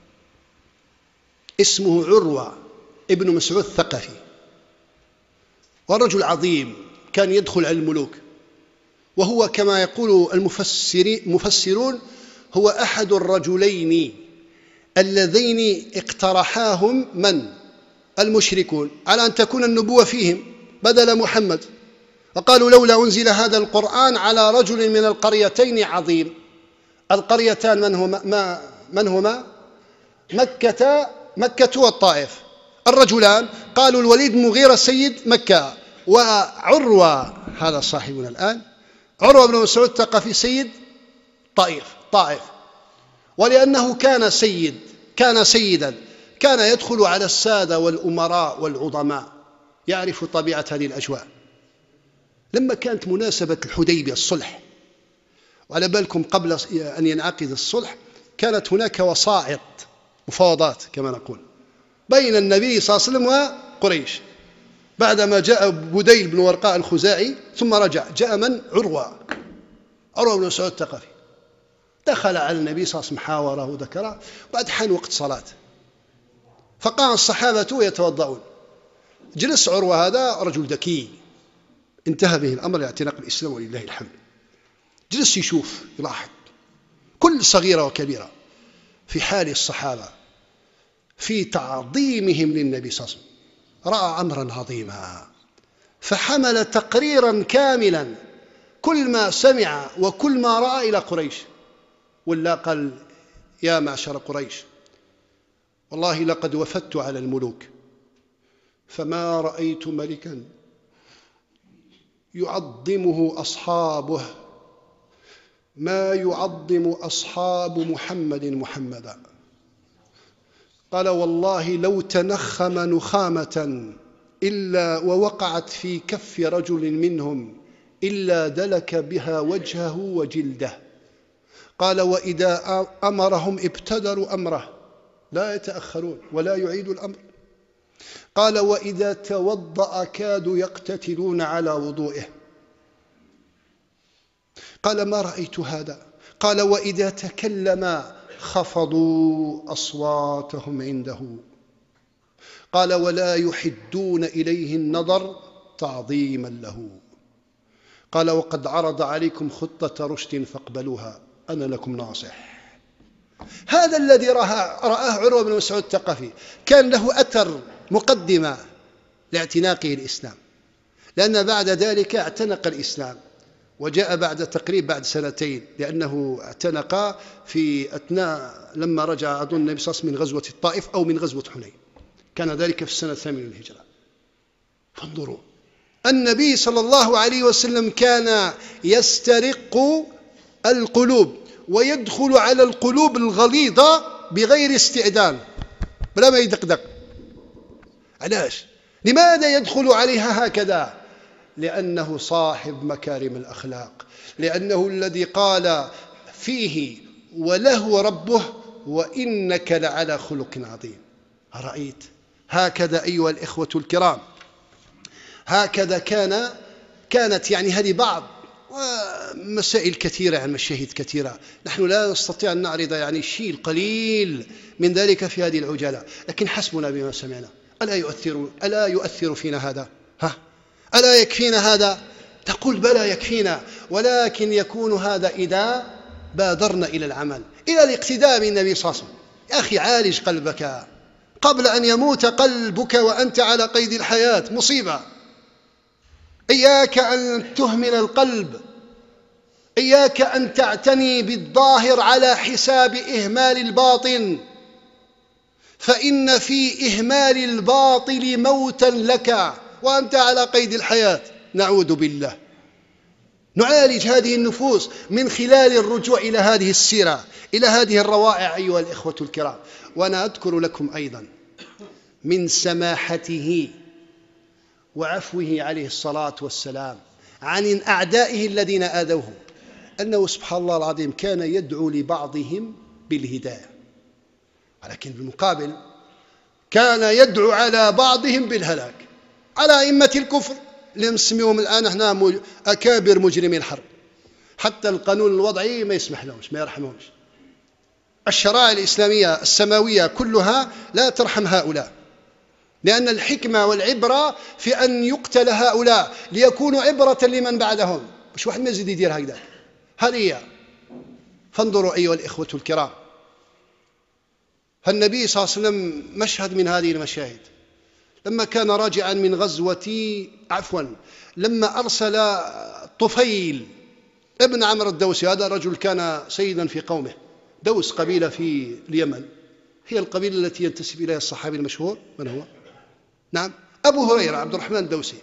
اسمه عروة ابن مسعود الثقفي، ورجل عظيم كان يدخل على الملوك، وهو كما يقول المفسرون هو أحد الرجلين اللذين اقترحاهم من؟ المشركون، على أن تكون النبوة فيهم بدل محمد، وقالوا لولا أنزل هذا القرآن على رجل من القريتين عظيم. القريتان من هما؟ مكة والطائف. الرجلان قالوا الوليد بن مغيرة سيد مكة، وعروة هذا صاحبنا الآن عروة بن مسعود الثقفي سيد طائف. ولأنه كان سيدا كان يدخل على السادة والأمراء والعظماء، يعرف طبيعة هذه الأجواء. لما كانت مناسبة الحديبية الصلح، وعلى بالكم قبل أن ينعقد الصلح كانت هناك وسائط مفاوضات كما نقول بين النبي صلى الله عليه وسلم وقريش. بعدما جاء بديل بن ورقاء الخزاعي ثم رجع، جاء من؟ عروة بن مسعود الثقفي، دخل على النبي صلى الله عليه وسلم، حاوره وذكره. بعد حان وقت صلاة، فقام الصحابة يتوضؤون. جلس عروة، هذا رجل ذكي انتهى به الأمر لاعتناق الإسلام ولله الحمد. جلس يشوف يلاحظ كل صغيرة وكبيرة في حال الصحابة في تعظيمهم للنبي صلى الله عليه وسلم. رأى أمرا عظيما فحمل تقريرا كاملا كل ما سمع وكل ما رأى إلى قريش، ولا قال يا معشر قريش، والله لقد وفدت على الملوك فما رأيت ملكا يعظمه أصحابه ما يعظم أصحاب محمدا. قال والله لو تنخم نخامة إلا ووقعت في كف رجل منهم إلا دلك بها وجهه وجلده. قال وإذا أمرهم ابتدروا أمره، لا يتأخرون ولا يعيد الأمر. قال وإذا توضأ كادوا يقتتلون على وضوئه. قال ما رأيت هذا. قال وإذا تكلم خفضوا أصواتهم عنده. قال ولا يحدون إليه النظر تعظيما له. قال وقد عرض عليكم خطة رشد فاقبلوها، أنا لكم ناصح. هذا الذي رآه عروة بن مسعود الثقفي كان له أثر مقدمة لاعتناقه الإسلام، لأن بعد ذلك اعتنق الإسلام، وجاء بعد سنتين، لأنه اعتنق في أثناء لما رجع أظن النبي صلى الله عليه وسلم من غزوة الطائف أو من غزوة حنين، كان ذلك في السنة 8 من الهجرة. فانظروا، النبي صلى الله عليه وسلم كان يسترق القلوب ويدخل على القلوب الغليظة بغير استعدان، بلا ما يدقدق. علاش؟ لماذا يدخل عليها هكذا؟ لأنه صاحب مكارم الأخلاق، لأنه الذي قال فيه وله ربه وإنك لعلى خلق عظيم. رأيت هكذا أيها الإخوة الكرام، هكذا كانت يعني هذه بعض مسائل كثيرة، عن مشاهد كثيرة نحن لا نستطيع أن نعرض يعني الشيء القليل من ذلك في هذه العجالة، لكن حسبنا بما سمعنا. ألا يؤثر فينا هذا؟ ألا يكفينا هذا؟ تقول بلى يكفينا، ولكن يكون هذا إذا بادرنا إلى العمل، إلى الاقتداء بالنبي صلى الله عليه وسلم. يا أخي عالج قلبك قبل أن يموت قلبك وأنت على قيد الحياة، مصيبة. إياك أن تهمل القلب، إياك أن تعتني بالظاهر على حساب إهمال الباطن، فإن في إهمال الباطل موتا لك وأنت على قيد الحياة، نعوذ بالله. نعالج هذه النفوس من خلال الرجوع إلى هذه السيرة، إلى هذه الروائع أيها الإخوة الكرام. وأنا أذكر لكم أيضا من سماحته وعفوه عليه الصلاة والسلام عن أعدائه الذين آذوه، أنه سبحان الله العظيم كان يدعو لبعضهم بالهداية، ولكن بالمقابل كان يدعو على بعضهم بالهلاك، على أئمة الكفر اللي نسميهم الآن احنا أكابر مجرمي الحرب. حتى القانون الوضعي ما يسمح لهمش، ما يرحمهمش. الشرائع الإسلامية السماوية كلها لا ترحم هؤلاء، لأن الحكمة والعبرة في أن يقتل هؤلاء ليكونوا عبرة لمن بعدهم، مش واحد ما يزيد يدير هكذا. هذه هي. فانظروا أيها الإخوة الكرام، فالنبي صلى الله عليه وسلم مشهد من هذه المشاهد لما كان راجعا من لما أرسل طفيل ابن عمرو الدوسي، هذا الرجل كان سيدا في قومه، دوس قبيلة في اليمن، هي القبيلة التي ينتسب إليها الصحابي المشهور، من هو؟ نعم، أبو هريرة عبد الرحمن الدوسي.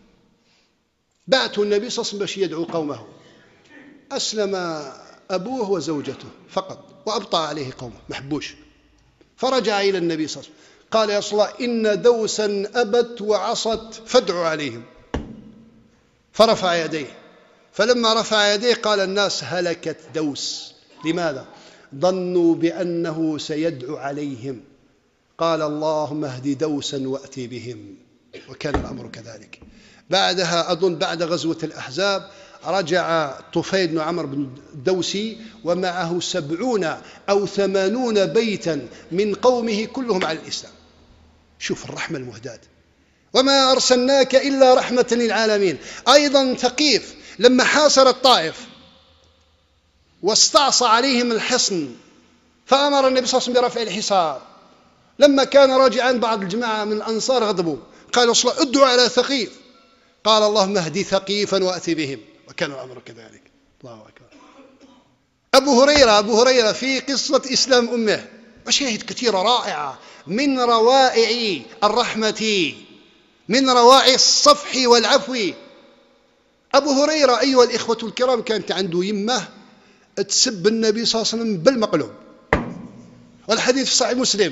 بعثه النبي صلى الله عليه وسلم باش يدعو قومه. أسلم أبوه وزوجته فقط، وأبطأ عليه قومه، محبوش. فرجع إلى النبي صلى الله عليه وسلم قال: يا رسول الله، إن دوسا أبت وعصت فادعوا عليهم. فرفع يديه، فلما رفع يديه قال الناس: هلكت دوس. لماذا؟ ظنوا بأنه سيدعو عليهم. قال: اللهم اهد دوسا وأتي بهم. وكان الأمر كذلك. بعدها أظن بعد غزوة الأحزاب رجع طفيل بن عمرو بن الدوسي ومعه 70 أو 80 بيتا من قومه كلهم على الإسلام. شوف الرحمة المهداة. وما أرسلناك إلا رحمة للعالمين. أيضا ثقيف لما حاصر الطائف واستعصى عليهم الحصن، فأمر النبي صلى الله عليه وسلم برفع الحصار. لما كان راجعا بعض الجماعة من الأنصار غضبوا، قال: ادعوا على ثقيف. قال: اللهم اهدي ثقيفا وأتي بهم. وكان الأمر كذلك. الله أكبر. أبو هريرة في قصة إسلام أمه مشاهد كثيرة رائعة من روائع الرحمة، من روائع الصفح والعفو. أبو هريرة أيها الإخوة الكرام كانت عنده يمه تسب النبي صلى الله عليه وسلم بالمقلوب، والحديث في صحيح مسلم.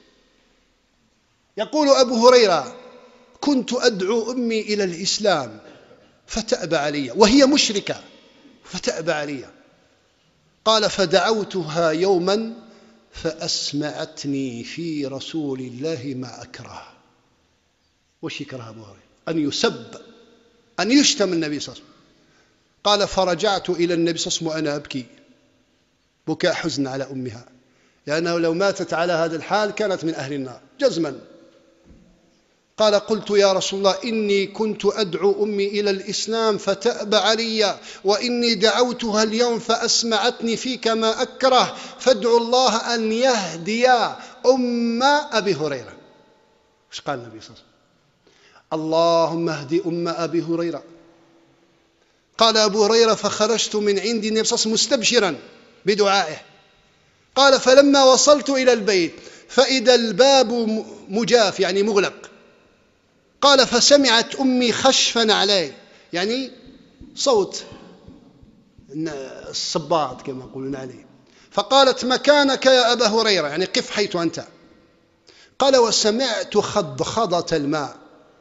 يقول أبو هريرة: كنت أدعو أمي إلى الإسلام فتأبى علي، وهي مشركة فتأبى علي. قال: فدعوتها يوما فأسمعتني في رسول الله ما أكره. وش يكره أبو هريرة؟ أن يسب، أن يشتم النبي صلى الله عليه وسلم. قال: فرجعت إلى النبي صلى الله عليه وسلم وأنا أبكي بكاء حزن على أمها، لأنه لو ماتت على هذا الحال كانت من أهل النار جزما. قال: قلت يا رسول الله، إني كنت أدعو أمي إلى الإسلام فتأبى علي، وإني دعوتها اليوم فأسمعتني فيك ما أكره، فادعو الله أن يهدي أم أبي هريرة. وش قال النبي صلى الله عليه وسلم؟ اللهم اهدي أم أبي هريرة. قال أبو هريرة: فخرجت من عند النبي صلى الله عليه وسلم مستبشرا بدعائه. قال: فلما وصلت إلى البيت فإذا الباب مجاف، يعني مغلق. قال: فسمعت أمي خشفا علي، يعني صوت الصباط كما يقولون عليه. فقالت: مكانك يا أبا هريرة، يعني قف حيث أنت. قال: وسمعت خضخضة الماء.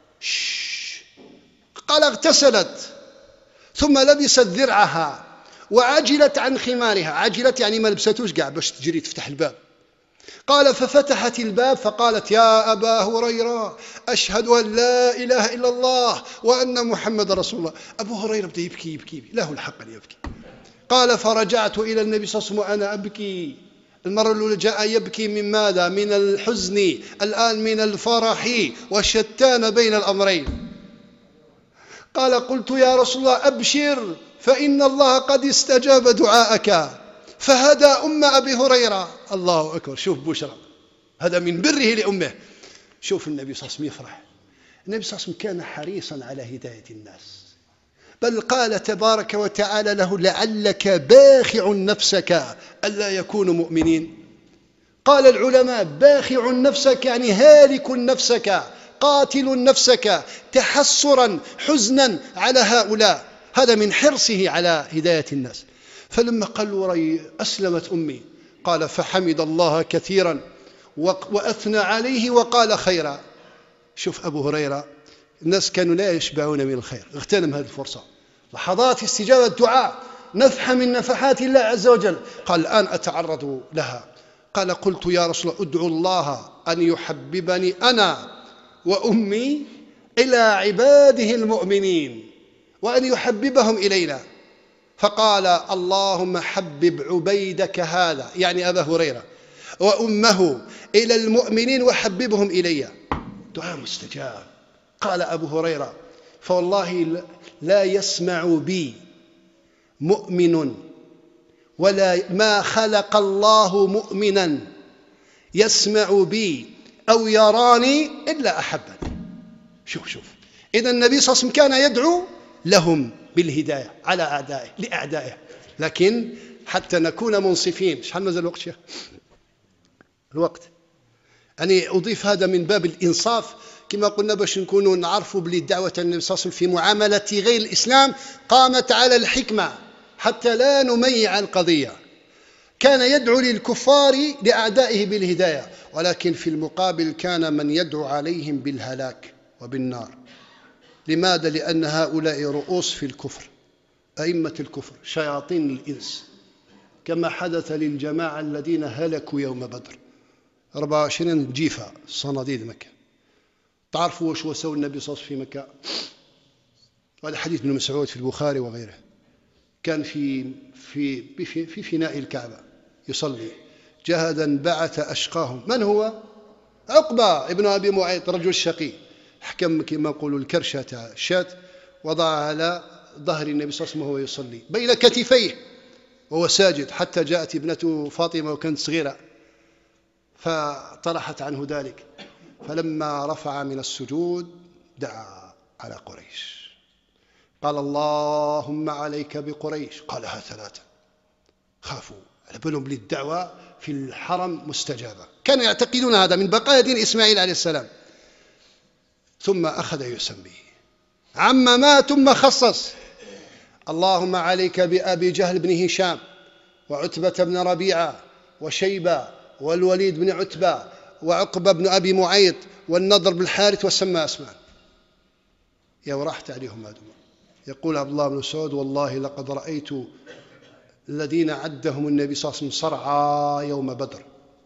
قال: اغتسلت ثم لبست ذرعها وعجلت عن خمارها. عجلت يعني ما لبستوش قاع باش تجري تفتح الباب. قال: ففتحت الباب فقالت: يا أبا هريرة، أشهد أن لا إله إلا الله وأن محمد رسول الله. أبو هريرة بدأ يبكي له الحق أن يبكي. قال: فرجعت إلى النبي صلى الله عليه وسلم وأنا أبكي. المرة الأولى جاء يبكي من ماذا؟ من الحزن، الآن من الفرح، وشتان بين الأمرين. قال: قلت يا رسول الله أبشر، فإن الله قد استجاب دعاءك فهدى أم أبي هريرة. الله أكبر. شوف بشرى، هذا من بره لأمه. شوف النبي صلى الله عليه وسلم يفرح. النبي صلى الله عليه وسلم كان حريصا على هداية الناس، بل قال تبارك وتعالى له: لعلك باخع نفسك ألا يكونوا مؤمنين. قال العلماء: باخع نفسك يعني هالك نفسك، قاتل نفسك، تحسرا حزنا على هؤلاء. هذا من حرصه على هداية الناس. فلما قال أسلمت أمي، قال فحمد الله كثيرا وأثنى عليه وقال خيرا. شوف أبو هريرة، الناس كانوا لا يشبعون من الخير، اغتنم هذه الفرصة، لحظات استجابة الدعاء، نفحة من نفحات الله عز وجل. قال الآن أتعرض لها. قال قلت يا رسول الله ادعو الله أن يحببني أنا وأمي إلى عباده المؤمنين وأن يحببهم إلينا. فقال اللهم حبب عبيدك هذا، يعني أبا هريرة، وأمه إلى المؤمنين وحببهم إلي. دعاء مستجاب. قال أبو هريرة فوالله لا يسمع بي مؤمن ولا ما خلق الله مؤمنا يسمع بي أو يراني إلا أحبني. شوف إذا النبي صلى الله عليه وسلم كان يدعو لهم بالهداية على أعدائه لأعدائه. لكن حتى نكون منصفين، شحال مازال الوقت شيخ؟ الوقت أنا أضيف هذا من باب الإنصاف كما قلنا، باش نكونوا نعرفوا بلي دعوة النبي صلى الله عليه وسلم في معاملة غير الإسلام قامت على الحكمة حتى لا نميع القضية. كان يدعو للكفار لأعدائه بالهداية، ولكن في المقابل كان من يدعو عليهم بالهلاك وبالنار. لماذا؟ لأن هؤلاء رؤوس في الكفر، أئمة الكفر، شياطين الإنس، كما حدث للجماعة الذين هلكوا يوم بدر. 24 جيفة صناديد مكة. تعرفوا وش وسوى النبي صلى الله عليه وسلم في مكة؟ هذا حديث ابن مسعود في البخاري وغيره. كان في فناء الكعبة يصلي، جهدا بعث أشقاهم. من هو؟ عقبة ابن أبي معيط، رجل شقي، حكم كما يقولوا الكرشة تاع الشاة، وضع على ظهر النبي صلى الله عليه وسلم وهو يصلي بين كتفيه وهو ساجد، حتى جاءت ابنته فاطمة وكانت صغيرة فطرحت عنه ذلك. فلما رفع من السجود دعا على قريش، قال اللهم عليك بقريش، قالها 3. خافوا على بالهم للدعوة في الحرم مستجابة، كانوا يعتقدون هذا من بقايا دين إسماعيل عليه السلام. ثم أخذ يسمي عم ثم خصص، اللهم عليك بأبي جهل بن هشام وعتبة بن ربيعة وشيبة والوليد بن عتبة وعقبة بن أبي معيط والنضر بن الحارث، وسمى أسماء. يا ورحت عليهم هذول. يقول عبد الله بن مسعود والله لقد رأيت الذين عدهم النبي صلى الله عليه وسلم صرعى يوم بدر،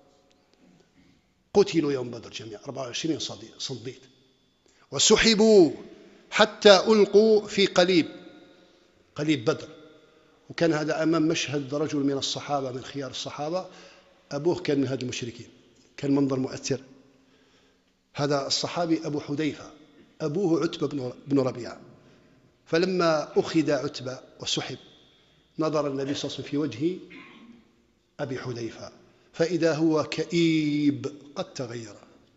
قتلوا يوم بدر جميعا 24 صنديد، وسحبوا حتى ألقوا في قليب بدر. وكان هذا أمام مشهد رجل من الصحابة من خيار الصحابة، أبوه كان من هذا المشركين، كان منظر مؤثر. هذا الصحابي أبو حذيفة، أبوه عتبة بن ربيعة. فلما أخذ عتبة وسحب نظر النبي صلى الله عليه وسلم في وجه أبي حذيفة فإذا هو كئيب قد تغير.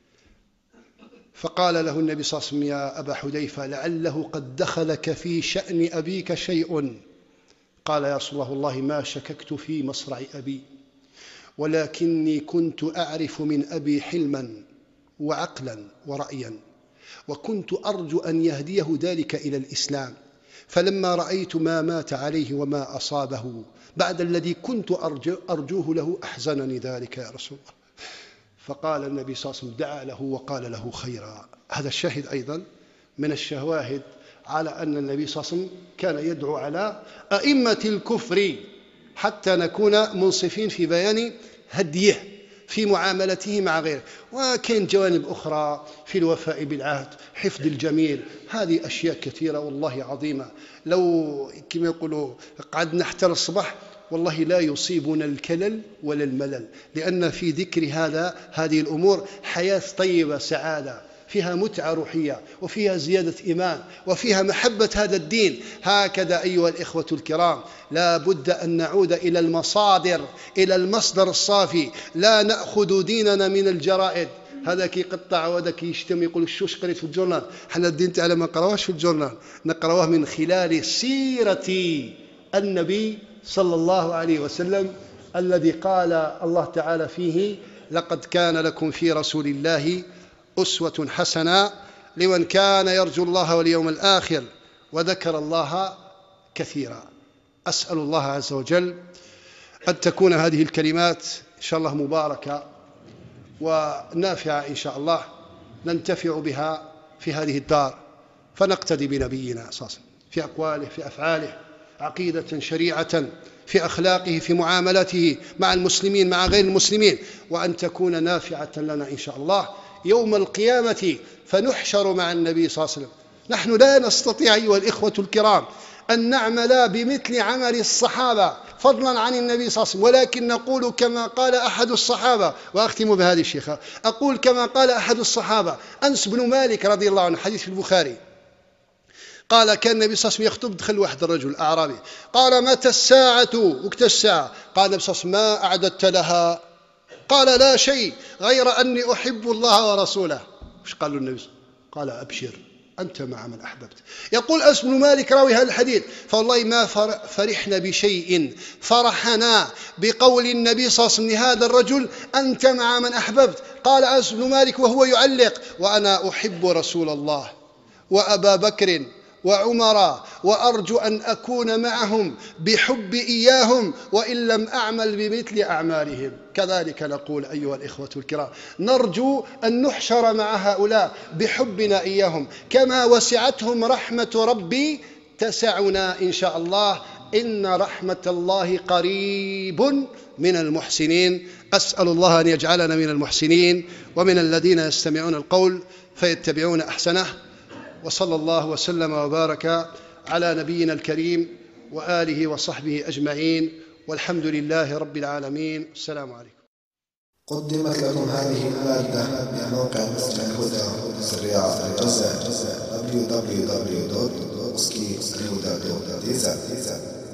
فقال له النبي صلى الله عليه وسلم يا أبا حذيفة لعله قد دخلك في شأن أبيك شيء. قال يا رسول الله والله ما شككت في مصرع أبي، ولكني كنت أعرف من أبي حلما وعقلا ورأيا، وكنت أرجو أن يهديه ذلك إلى الإسلام، فلما رأيت ما مات عليه وما أصابه بعد الذي كنت أرجوه له أحزنني ذلك يا رسول الله. فقال النبي صلى الله عليه وسلم دعا له وقال له خيرا. هذا الشاهد أيضا من الشواهد على أن النبي صلى الله عليه وسلم كان يدعو على أئمة الكفر حتى نكون منصفين في بيان هديه في معاملته مع غيره. وكاين جوانب أخرى في الوفاء بالعهد، حفظ الجميل، هذه أشياء كثيرة والله عظيمة. لو كما يقولوا قعدنا حتى الصباح والله لا يصيبنا الكلل ولا الملل، لأن في ذكر هذه الأمور حياة طيبة سعادة، فيها متعة روحية وفيها زيادة إيمان وفيها محبة هذا الدين. هكذا أيها الإخوة الكرام لا بد أن نعود إلى المصادر، إلى المصدر الصافي. لا نأخذ ديننا من الجرائد، هذا كي يقطع وهذا كي يشتم يقول شوش قريت في الجورنال. حنا الدين تعالى ما نقراوهش في الجورنال، نقراوه من خلال سيرة النبي صلى الله عليه وسلم الذي قال الله تعالى فيه لقد كان لكم في رسول الله أسوة حسنة لمن كان يرجو الله واليوم الآخر وذكر الله كثيرا. أسأل الله عز وجل أن تكون هذه الكلمات إن شاء الله مباركة ونافعة إن شاء الله، ننتفع بها في هذه الدار، فنقتدي بنبينا صلى الله عليه وسلم في أقواله، في أفعاله، عقيدة، شريعة، في أخلاقه، في معاملته مع المسلمين، مع غير المسلمين، وأن تكون نافعة لنا إن شاء الله يوم القيامة فنحشر مع النبي صلى الله عليه وسلم. نحن لا نستطيع أيها الإخوة الكرام أن نعمل بمثل عمل الصحابة فضلا عن النبي صلى الله عليه وسلم، ولكن نقول كما قال أحد الصحابة، وأختم بهذه الشيخة، أقول كما قال أحد الصحابة أنس بن مالك رضي الله عنه، حديث في البخاري، قال كان النبي صلى الله عليه وسلم يخطب، دخل واحد الرجل أعرابي قال متى الساعة؟ وقت الساعة؟ قال النبي صلى الله عليه وسلم ما أعددت لها؟ قال لا شيء غير أني أحب الله ورسوله. وش قال له النبي؟ قال أبشر أنت مع من أحببت. يقول أنس بن مالك راوي هذا الحديث فوالله ما فرحنا بشيء فرحنا بقول النبي صلى الله عليه وسلم لهذا الرجل أنت مع من أحببت. قال أنس بن مالك وهو يعلق وأنا أحب رسول الله وأبا بكر وعمر وأرجو أن أكون معهم بحب إياهم وإن لم أعمل بمثل أعمالهم. كذلك نقول أيها الإخوة الكرام، نرجو أن نحشر مع هؤلاء بحبنا إياهم، كما وسعتهم رحمة ربي تسعنا إن شاء الله، إن رحمة الله قريب من المحسنين. أسأل الله أن يجعلنا من المحسنين ومن الذين يستمعون القول فيتبعون أحسنه. وصلى الله وسلم وبارك على نبينا الكريم وآله وصحبه أجمعين، والحمد لله رب العالمين. السلام عليكم. قدمت لكم هذه المادة من موقع مسجد الهدى الرياض الجزائر www.uski.tz